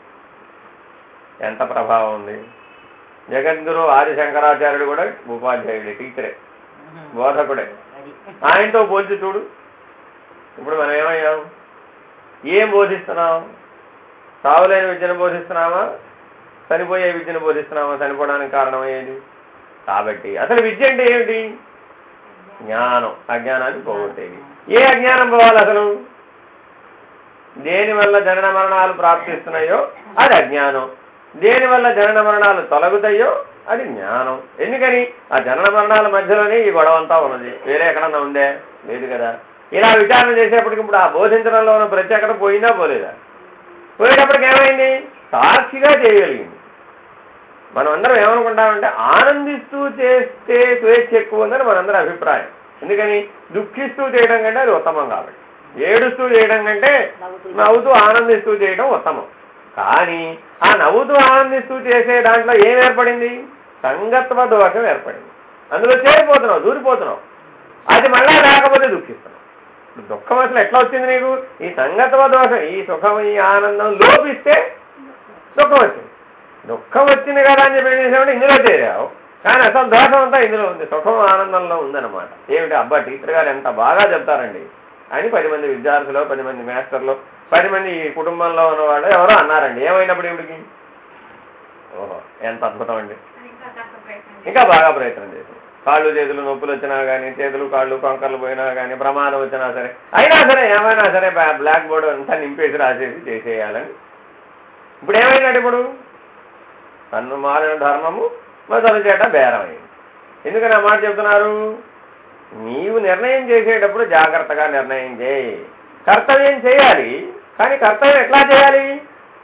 ఎంత ప్రభావం ఉంది? జగద్గురు ఆదిశంకరాచార్యుడు కూడా ఉపాధ్యాయుడే, టీచరే, బోధకుడే. ఆయనతో పోల్చి చూడు. ఇప్పుడు మనం ఏమయ్యాం? ఏం బోధిస్తున్నాం? సావులేని విద్యను బోధిస్తున్నామా? చనిపోయే విద్యను బోధిస్తున్నామా? చనిపోవడానికి కారణమయ్యేది. కాబట్టి అసలు విద్య అంటే ఏమిటి? జ్ఞానం. అజ్ఞానాన్ని పోగొట్టేది. ఏ అజ్ఞానం పోవాలి అసలు? దేనివల్ల జనన మరణాలు ప్రాప్తిస్తున్నాయో అది అజ్ఞానం. దేనివల్ల జనన మరణాలు తొలగుతాయో అది జ్ఞానం. ఎందుకని? ఆ జనన మరణాల మధ్యలోనే ఈ గొడవంతా ఉన్నది. వేరే ఎక్కడన్నా ఉందే? లేదు కదా. ఇలా విచారణ చేసేప్పటికి ఇప్పుడు ఆ బోధించడంలో ఉన్న ప్రత్యేకత పోయిందా పోలేదా? పోయేటప్పటికి ఏమైంది? సాక్షిగా చేయగలిగింది. మనం అందరం ఏమనుకుంటామంటే ఆనందిస్తూ చేస్తే స్వేచ్ఛ ఎక్కువ ఉందని మనందరి అభిప్రాయం. ఎందుకని? దుఃఖిస్తూ చేయడం కంటే అది ఉత్తమం కాబట్టి. ఏడుస్తూ చేయడం కంటే నవ్వుతూ ఆనందిస్తూ చేయడం ఉత్తమం. కానీ ఆ నవ్వుతూ ఆనందిస్తూ చేసే దాంట్లో ఏం ఏర్పడింది? సంగత్వ దోషం ఏర్పడింది. అందులో చేరిపోతున్నావు, దూరిపోతున్నావు. అది మళ్ళా రాకపోతే దుఃఖిస్తున్నావు. దుఃఖం అసలు ఎట్లా వచ్చింది నీకు? ఈ సంగత్వ దోషం, ఈ సుఖం, ఈ ఆనందం లోపిస్తే దుఃఖం వచ్చింది. దుఃఖం వచ్చింది కదా అని చెప్పి ఏం చేసామంటే ఇందులో చేరావు. కానీ అసలు దోషం అంతా ఇందులో ఉంది, సుఖం ఆనందంలో ఉందన్నమాట. ఏమిటి? అబ్బా టీచర్ గారు ఎంత బాగా చెప్తారండి అని 10 మంది విద్యార్థులు, 10 మంది మాస్టర్లు, 10 మంది ఈ కుటుంబంలో ఉన్నవాళ్ళు ఎవరో అన్నారండి. ఏమైనప్పుడు ఇవిడికి ఓహో ఎంత అద్భుతం అండి, ఇంకా బాగా ప్రయత్నం చేసింది. కాళ్ళు చేతులు నొప్పులు వచ్చినా కానీ, చేతులు కాళ్ళు కొంకర్లు పోయినా కానీ, ప్రమాదం వచ్చినా సరే, అయినా సరే ఏమైనా సరే బ్లాక్ బోర్డు అంతా నింపేసి రాసేసి చేసేయాలని. ఇప్పుడు ఏమైందంటే ఇప్పుడు తన్ను మారిన ధర్మము మొదలు చేట బేరమైంది. ఎందుకని ఆ మాట చెప్తున్నారు? నీవు నిర్ణయం చేసేటప్పుడు జాగ్రత్తగా నిర్ణయం చేయి. కర్తవ్యం చేయాలి, కానీ కర్తవ్యం ఎట్లా చేయాలి?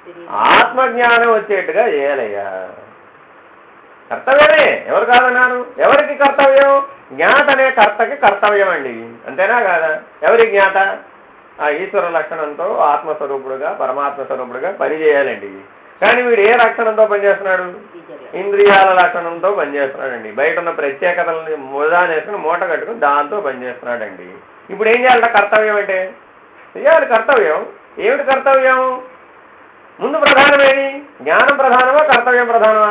ఆత్మజ్ఞానం వచ్చేట్టుగా చేయాలయ్యా. కర్తవ్యమే, ఎవరు కాదన్నారు? ఎవరికి కర్తవ్యం? జ్ఞాత అనే కర్తకి కర్తవ్యం అండి, అంతేనా కాదా? ఎవరి జ్ఞాత? ఆ ఈశ్వర లక్షణంతో ఆత్మస్వరూపుడుగా పరమాత్మ స్వరూపుడుగా పనిచేయాలండి. కానీ వీడు ఏ లక్షణంతో పనిచేస్తున్నాడు? ఇంద్రియాల లక్షణంతో పనిచేస్తున్నాడండి. బయట ఉన్న ప్రత్యేకతలని మూదానేసుకుని మూట కట్టుకుని దాంతో పనిచేస్తున్నాడండి. ఇప్పుడు ఏం చేయాలంట? కర్తవ్యం అంటే చేయాలి కర్తవ్యం. ఏమిటి కర్తవ్యం? ముందు ప్రధానమేది? జ్ఞానం ప్రధానమా కర్తవ్యం ప్రధానమా?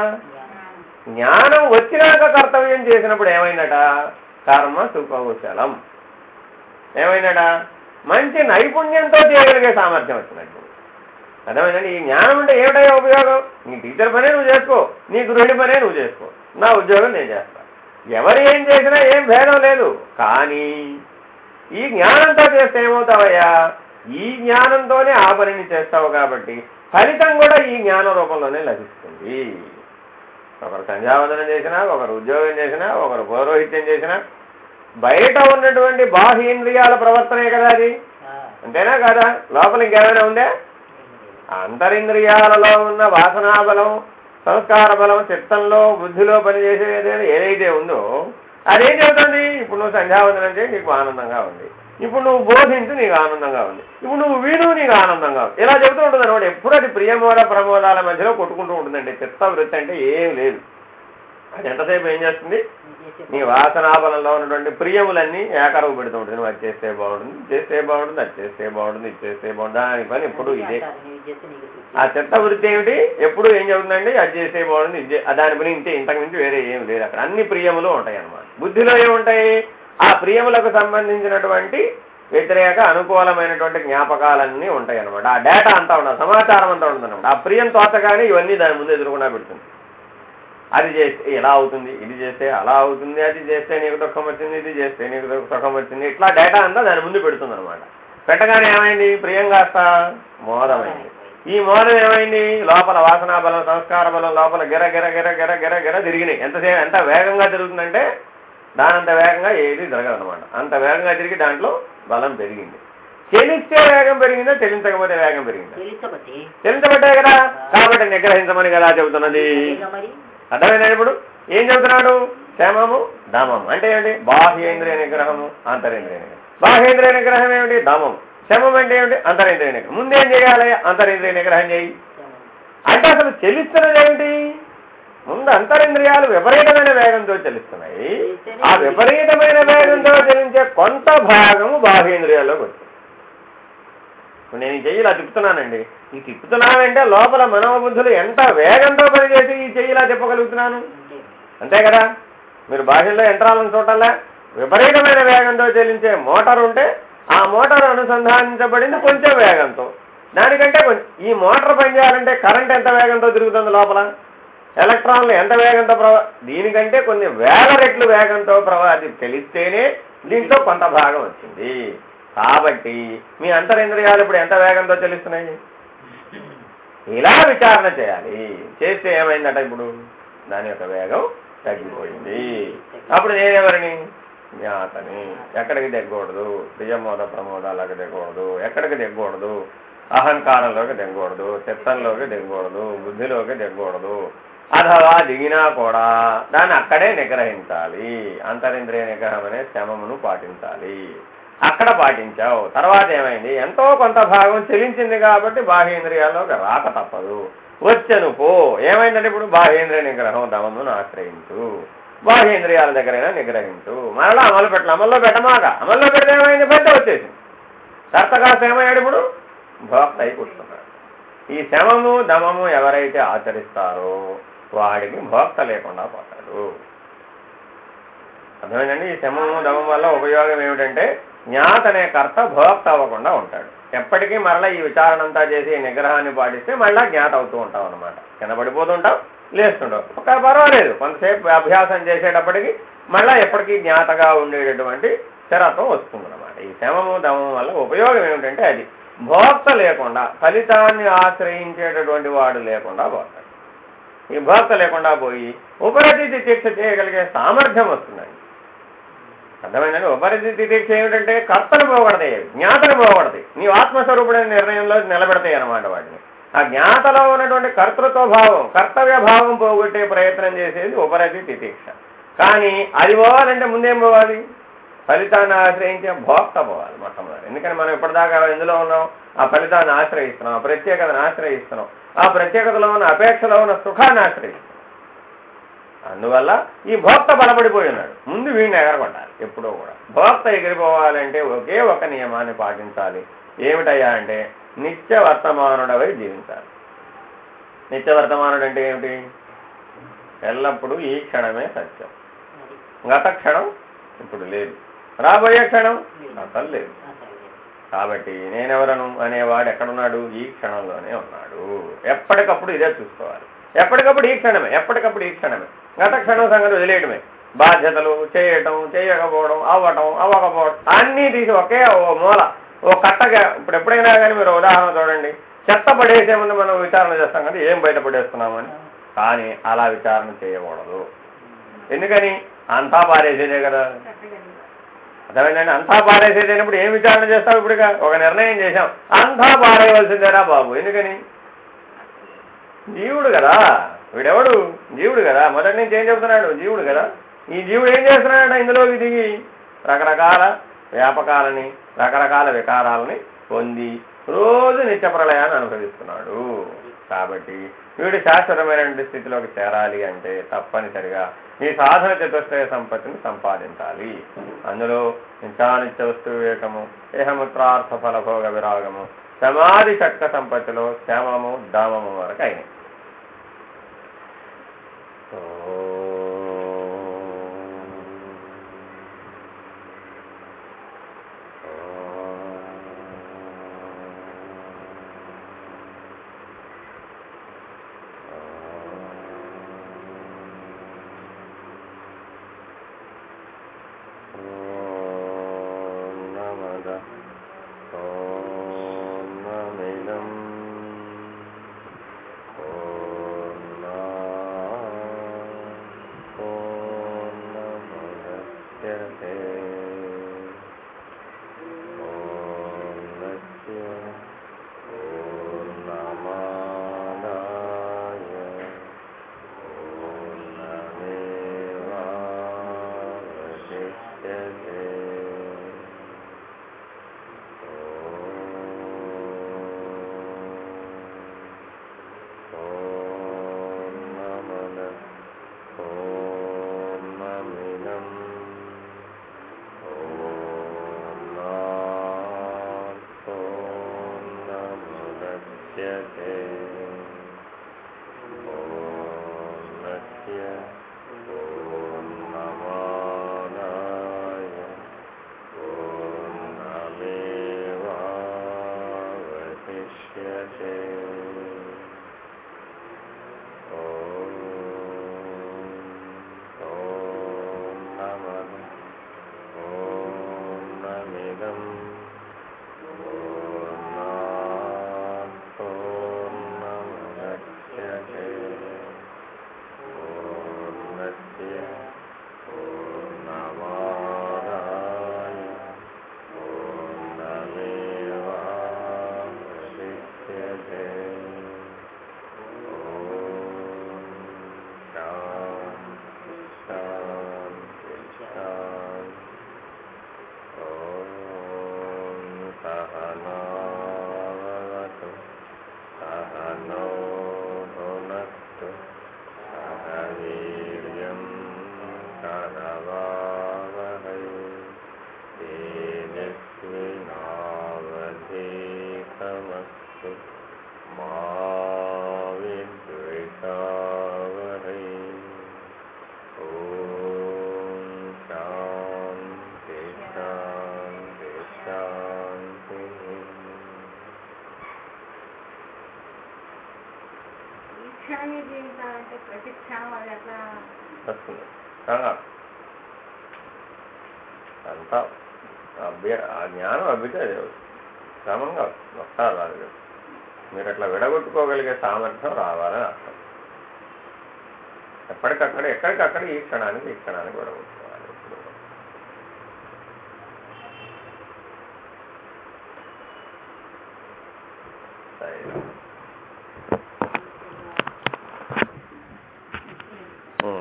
జ్ఞానం వచ్చినాక కర్తవ్యం చేసినప్పుడు ఏమైందట? కర్మ సుకౌశలం. ఏమైందట? మంచి నైపుణ్యంతో చేయగలిగే సామర్థ్యం వచ్చినట్టు. అర్థమైందండి? ఈ జ్ఞానం అంటే ఏమిటయ్యా ఉపయోగం? నీ టీచర్ పనే నువ్వు చేసుకో, నీ గృహిణి పనే నువ్వు చేసుకో, నా ఉద్యోగం నేను చేస్తా. ఎవరు ఏం చేసినా ఏం భేదం లేదు. కానీ ఈ జ్ఞానంతో చేస్తే ఏమవుతావయ్యా? ఈ జ్ఞానంతోనే ఆ పనిని చేస్తావు కాబట్టి ఫలితం కూడా ఈ జ్ఞాన రూపంలోనే లభిస్తుంది. ఒకరు సంధ్యావందనం చేసినా, ఒకరు ఉద్యోగం చేసినా, ఒకరు పౌరోహిత్యం చేసినా బయట ఉన్నటువంటి బాహ్యేంద్రియాల ప్రవర్తనే కదా అది, అంతేనా కాదా? లోపల ఇంకేమైనా ఉందే? అంతరింద్రియాలలో ఉన్న వాసనాబలం, సంస్కార బలం, చిత్తంలో బుద్ధిలో పనిచేసేది ఏదైతే ఉందో అదేం చెబుతుంది? ఇప్పుడు నువ్వు సంధ్యావందనం చేయి, నీకు ఆనందంగా ఉంది. ఇప్పుడు నువ్వు బోధించు, నీకు ఆనందంగా ఉంది. ఇప్పుడు నువ్వు విను, నీకు ఆనందంగా ఉంది. ఇలా చెబుతూ ఉంటుంది అనమాట. ఎప్పుడు అది ప్రియమోద ప్రమోదాల మధ్యలో కొట్టుకుంటూ ఉంటుందండి. చిత్తవృత్తి అంటే ఏం లేదు. అది ఎంతసేపు ఏం చేస్తుంది? నీ వాసనాబలంలో ఉన్నటువంటి ప్రియములన్నీ ఏకరవు పెడుతూ ఉంటుంది. నువ్వు అది చేస్తే బాగుంటుంది, ఇది చేస్తే బాగుంటుంది, అది చేస్తే బాగుంటుంది, ఇది చేస్తే బాగుంటుంది. దాని పని ఎప్పుడు ఇదే. ఆ చిత్త వృత్తి ఏమిటి? ఎప్పుడు ఏం చెబుతుందండి? అది చేస్తే బాగుంటుంది, ఇది దాని పని ఇంతే, ఇంతకు మించి వేరే ఏమి లేదు. అక్కడ అన్ని ప్రియములు ఉంటాయి అన్నమాట. బుద్ధిలో ఏముంటాయి? ఆ ప్రియములకు సంబంధించినటువంటి వ్యతిరేక అనుకూలమైనటువంటి జ్ఞాపకాలన్నీ ఉంటాయి అన్నమాట. ఆ డేటా అంతా ఉండదు, సమాచారం అంతా ఉంటుంది అనమాట. ఆ ప్రియం తోచగానే ఇవన్నీ దాని ముందు ఎదురుకుండా పెడుతుంది. అది చేస్తే ఎలా అవుతుంది, ఇది చేస్తే అలా అవుతుంది, అది చేస్తే నీకు దుఃఖం వచ్చింది, ఇది చేస్తే నీకు సుఖం వచ్చింది, ఇట్లా డేటా అంతా దాని ముందు పెడుతుంది అనమాట. పెట్టగానే ఏమైంది? ప్రియం కాస్త మోదమైంది. ఈ మోదం ఏమైంది? లోపల వాసనా బలం, సంస్కార బలం లోపల గిర గిర గిర గిర గిర గిర తిరిగినాయి. ఎంత వేగంగా తిరుగుతుందంటే దానంత వేగంగా ఏది జరగదనమాట. అంత వేగంగా తిరిగి దాంట్లో బలం పెరిగింది. చెలిస్తే వేగం పెరిగిందా, చెలించకపోతే వేగం పెరిగిందా? చెలించబట్టే కదా. కాబట్టి నిగ్రహించమని కదా చెబుతున్నది. అర్థమైనా? ఇప్పుడు ఏం చెబుతున్నాడు? క్షేమము దమము అంటే ఏమిటి? బాహ్యేంద్రియ నిగ్రహము, అంతరేంద్రియ నిగ్రహం. బాహ్యేంద్రియ నిగ్రహం ఏమిటి? దమం. శమం అంటే ఏమిటి? అంతరేంద్రియ నిగ్రహం. ముందేం చేయాలి? అంతరేంద్రియ నిగ్రహం చేయి. అంటే అసలు చెలిస్తున్నది ఏమిటి? ముందు అంతరింద్రియాలు విపరీతమైన వేగంతో చెల్లిస్తున్నాయి. ఆ విపరీతమైన వేగంతో చెల్లించే కొంత భాగము బాహ్యేంద్రియాల్లోకి వచ్చింది. ఇప్పుడు నేను ఈ చెయ్యి ఇలా తిప్పుతున్నానండి. ఈ తిప్పుతున్నానంటే లోపల మనోబుద్ధులు ఎంత వేగంతో పనిచేసి ఈ చెయ్యి ఇలా తిప్పగలుగుతున్నాను, అంతే కదా. మీరు బాహ్యంలో యంత్రాలను చూడాలా, విపరీతమైన వేగంతో చెల్లించే మోటార్ ఉంటే ఆ మోటార్ అనుసంధానించబడింది కొంచెం వేగంతో. దానికంటే ఈ మోటార్ పనిచేయాలంటే కరెంట్ ఎంత వేగంతో తిరుగుతుంది లోపల, ఎలక్ట్రాన్లు ఎంత వేగంతో దీనికంటే కొన్ని వేల రెట్లు వేగంతో అది తెలిస్తేనే దీంట్లో కొంత భాగం వచ్చింది. కాబట్టి మీ అంతరింద్రియాలు ఇప్పుడు ఎంత వేగంతో చెల్లిస్తున్నాయి? ఇలా విచారణ చేయాలి. చేస్తే ఏమైందట? ఇప్పుడు దాని యొక్క వేగం తగ్గిపోయింది. అప్పుడు నేనెవరిని? జ్ఞాతని. ఎక్కడికి దిగకూడదు? ప్రియమోద ప్రమోదాలకు దిగకూడదు. ఎక్కడికి దిగకూడదు? అహంకారంలోకి దిగకూడదు, చిత్తంలోకి దిగకూడదు, బుద్ధిలోకి దిగకూడదు. అథవా దిగినా కూడా దాన్ని అక్కడే నిగ్రహించాలి. అంతరింద్రియ నిగ్రహం అనే శ్రమమును పాటించాలి. అక్కడ పాటించావు. తర్వాత ఏమైంది? ఎంతో కొంత భాగం చెలించింది కాబట్టి బాహ్యేంద్రియాల్లోకి రాక తప్పదు. వచ్చను పో. ఏమైందంటే ఇప్పుడు బాహ్యేంద్రియ నిగ్రహం దమమును ఆశ్రయించు. బాహ్యేంద్రియాల దగ్గరైనా నిగ్రహించు. మరలా అమలు పెట్టాలి. అమల్లో పెట్టమాక. అమల్లో పెడితే ఏమైంది? పెద్ద వచ్చేసింది. కర్తకాస్త ఏమయ్యాడు? ఇప్పుడు భోక్త అయి కూర్చున్నాడు. ఈ శమము దమము ఎవరైతే ఆచరిస్తారో వాడికి భోక్త లేకుండా పోతాడు. అర్థమైందండి? ఈ శమము దమం వల్ల ఉపయోగం ఏమిటంటే జ్ఞాత అనే కర్త భోక్త అవ్వకుండా ఉంటాడు. ఎప్పటికీ మరలా ఈ విచారణ అంతా చేసి నిగ్రహాన్ని పాటిస్తే మళ్ళా జ్ఞాత అవుతూ ఉంటాం అనమాట. కింద పడిపోతుంటాం, లేస్తుంటాం. ఒక పర్వాలేదు, కొంతసేపు అభ్యాసం చేసేటప్పటికి మళ్ళా ఎప్పటికీ జ్ఞాతగా ఉండేటటువంటి స్థిరత్వం వస్తుందన్నమాట. ఈ శమము దమం వల్ల ఉపయోగం ఏమిటంటే అది భోక్త లేకుండా, ఫలితాన్ని ఆశ్రయించేటటువంటి వాడు లేకుండా పోతాడు. ఈ భోక్త లేకుండా పోయి ఉపరతి దీక్ష చేయగలిగే సామర్థ్యం వస్తుందండి. అర్థమైందండి? ఉపరతి దీక్ష ఏమిటంటే కర్తను పోగొడతాయి, జ్ఞాతను పోగొడతాయి, నీ ఆత్మస్వరూపుడైన నిర్ణయంలో నిలబెడతాయి అన్నమాట వాటిని. ఆ జ్ఞాతలో ఉన్నటువంటి కర్తృత్వ భావం కర్తవ్య భావం పోగొట్టే ప్రయత్నం చేసేది ఉపరతి తితీక్ష. కానీ అది పోవాలంటే ముందేం పోవాలి? ఫలితాన్ని ఆశ్రయించే భోక్త పోవాలి మొట్టమొదటి. ఎందుకని మనం ఇప్పటిదాకా ఎందులో ఉన్నాం? ఆ ఫలితాన్ని ఆశ్రయిస్తున్నాం, ఆ ప్రత్యేకతను ఆశ్రయిస్తున్నాం, ఆ ప్రత్యేకతలో ఉన్న అపేక్షలో ఉన్న సుఖాన్ని ఆశ్రయిస్తున్నాం. అందువల్ల ఈ భోక్త బలపడిపోయి ఉన్నాడు. ముందు వీడిని ఎగరగొట్టాలి. ఎప్పుడో కూడా భోక్త ఎగిరిపోవాలంటే ఒకే ఒక నియమాన్ని పాటించాలి. ఏమిటయ్యా అంటే నిత్య వర్తమానుడవై జీవించాలి. నిత్య వర్తమానుడు అంటే ఏమిటి? ఎల్లప్పుడూ ఈ క్షణమే సత్యం. గత క్షణం ఇప్పుడు లేదు, రాబోయే క్షణం అసలు లేదు. కాబట్టి నేనెవరను అనేవాడు ఎక్కడున్నాడు? ఈ క్షణంలోనే ఉన్నాడు. ఎప్పటికప్పుడు ఇదే చూసుకోవాలి. ఎప్పటికప్పుడు ఈ క్షణమే, ఎప్పటికప్పుడు ఈ క్షణమే. గత క్షణం సంగతి వదిలేయడమే. బాధ్యతలు చేయటం, చేయకపోవడం, అవ్వకపోవడం అన్నీ తీసి ఒకే ఓ మూల ఓ కట్టగా. ఇప్పుడు ఎప్పుడైనా కానీ మీరు ఉదాహరణ చూడండి, చెత్త పడేసే ముందు మనం విచారణ చేస్తాం కదా, ఏం బయట పడేస్తున్నామని. కానీ అలా విచారణ చేయకూడదు. ఎందుకని? అంతా పారేసేదే కదా. అర్థమైందండి? అంతా పారేసేదైనప్పుడు ఏం విచారణ చేస్తాం? ఇప్పుడుగా ఒక నిర్ణయం చేశాం, అంతా పారేయవలసిందేరా బాబు. ఎందుకని? జీవుడు కదా వీడెవడు? జీవుడు కదా. మొదటి నుంచి ఏం చెబుతున్నాడు? జీవుడు కదా. ఈ జీవుడు ఏం చేస్తున్నాడు? ఇందులోకి దిగి రకరకాల వ్యాపకాలని రకరకాల వికారాలని పొంది రోజు నిత్య ప్రళయాన్ని అనుభవిస్తున్నాడు. కాబట్టి వీడు శాశ్వతమైనటువంటి స్థితిలోకి చేరాలి అంటే తప్పనిసరిగా ఈ సాధన చతుష్టయ సంపత్తిని సంపాదించాలి. అందులో నిత్యానిత్య వస్తు వివేకము, దేహముత్రార్థ ఫలభోగ విరాగము, సమాధి షట్క సంపత్తిలో శ్యామము దామము వరకు అయినాయి. వస్తుంది అంతా ఆ జ్ఞానం అబ్బితే క్రమంగా వస్తారు రాదు. మీరు అట్లా విడగొట్టుకోగలిగే సామర్థ్యం రావాలని అర్థం. ఎక్కడికక్కడ ఈ క్షణానికి విడగొట్టుకోవాలి. సరే.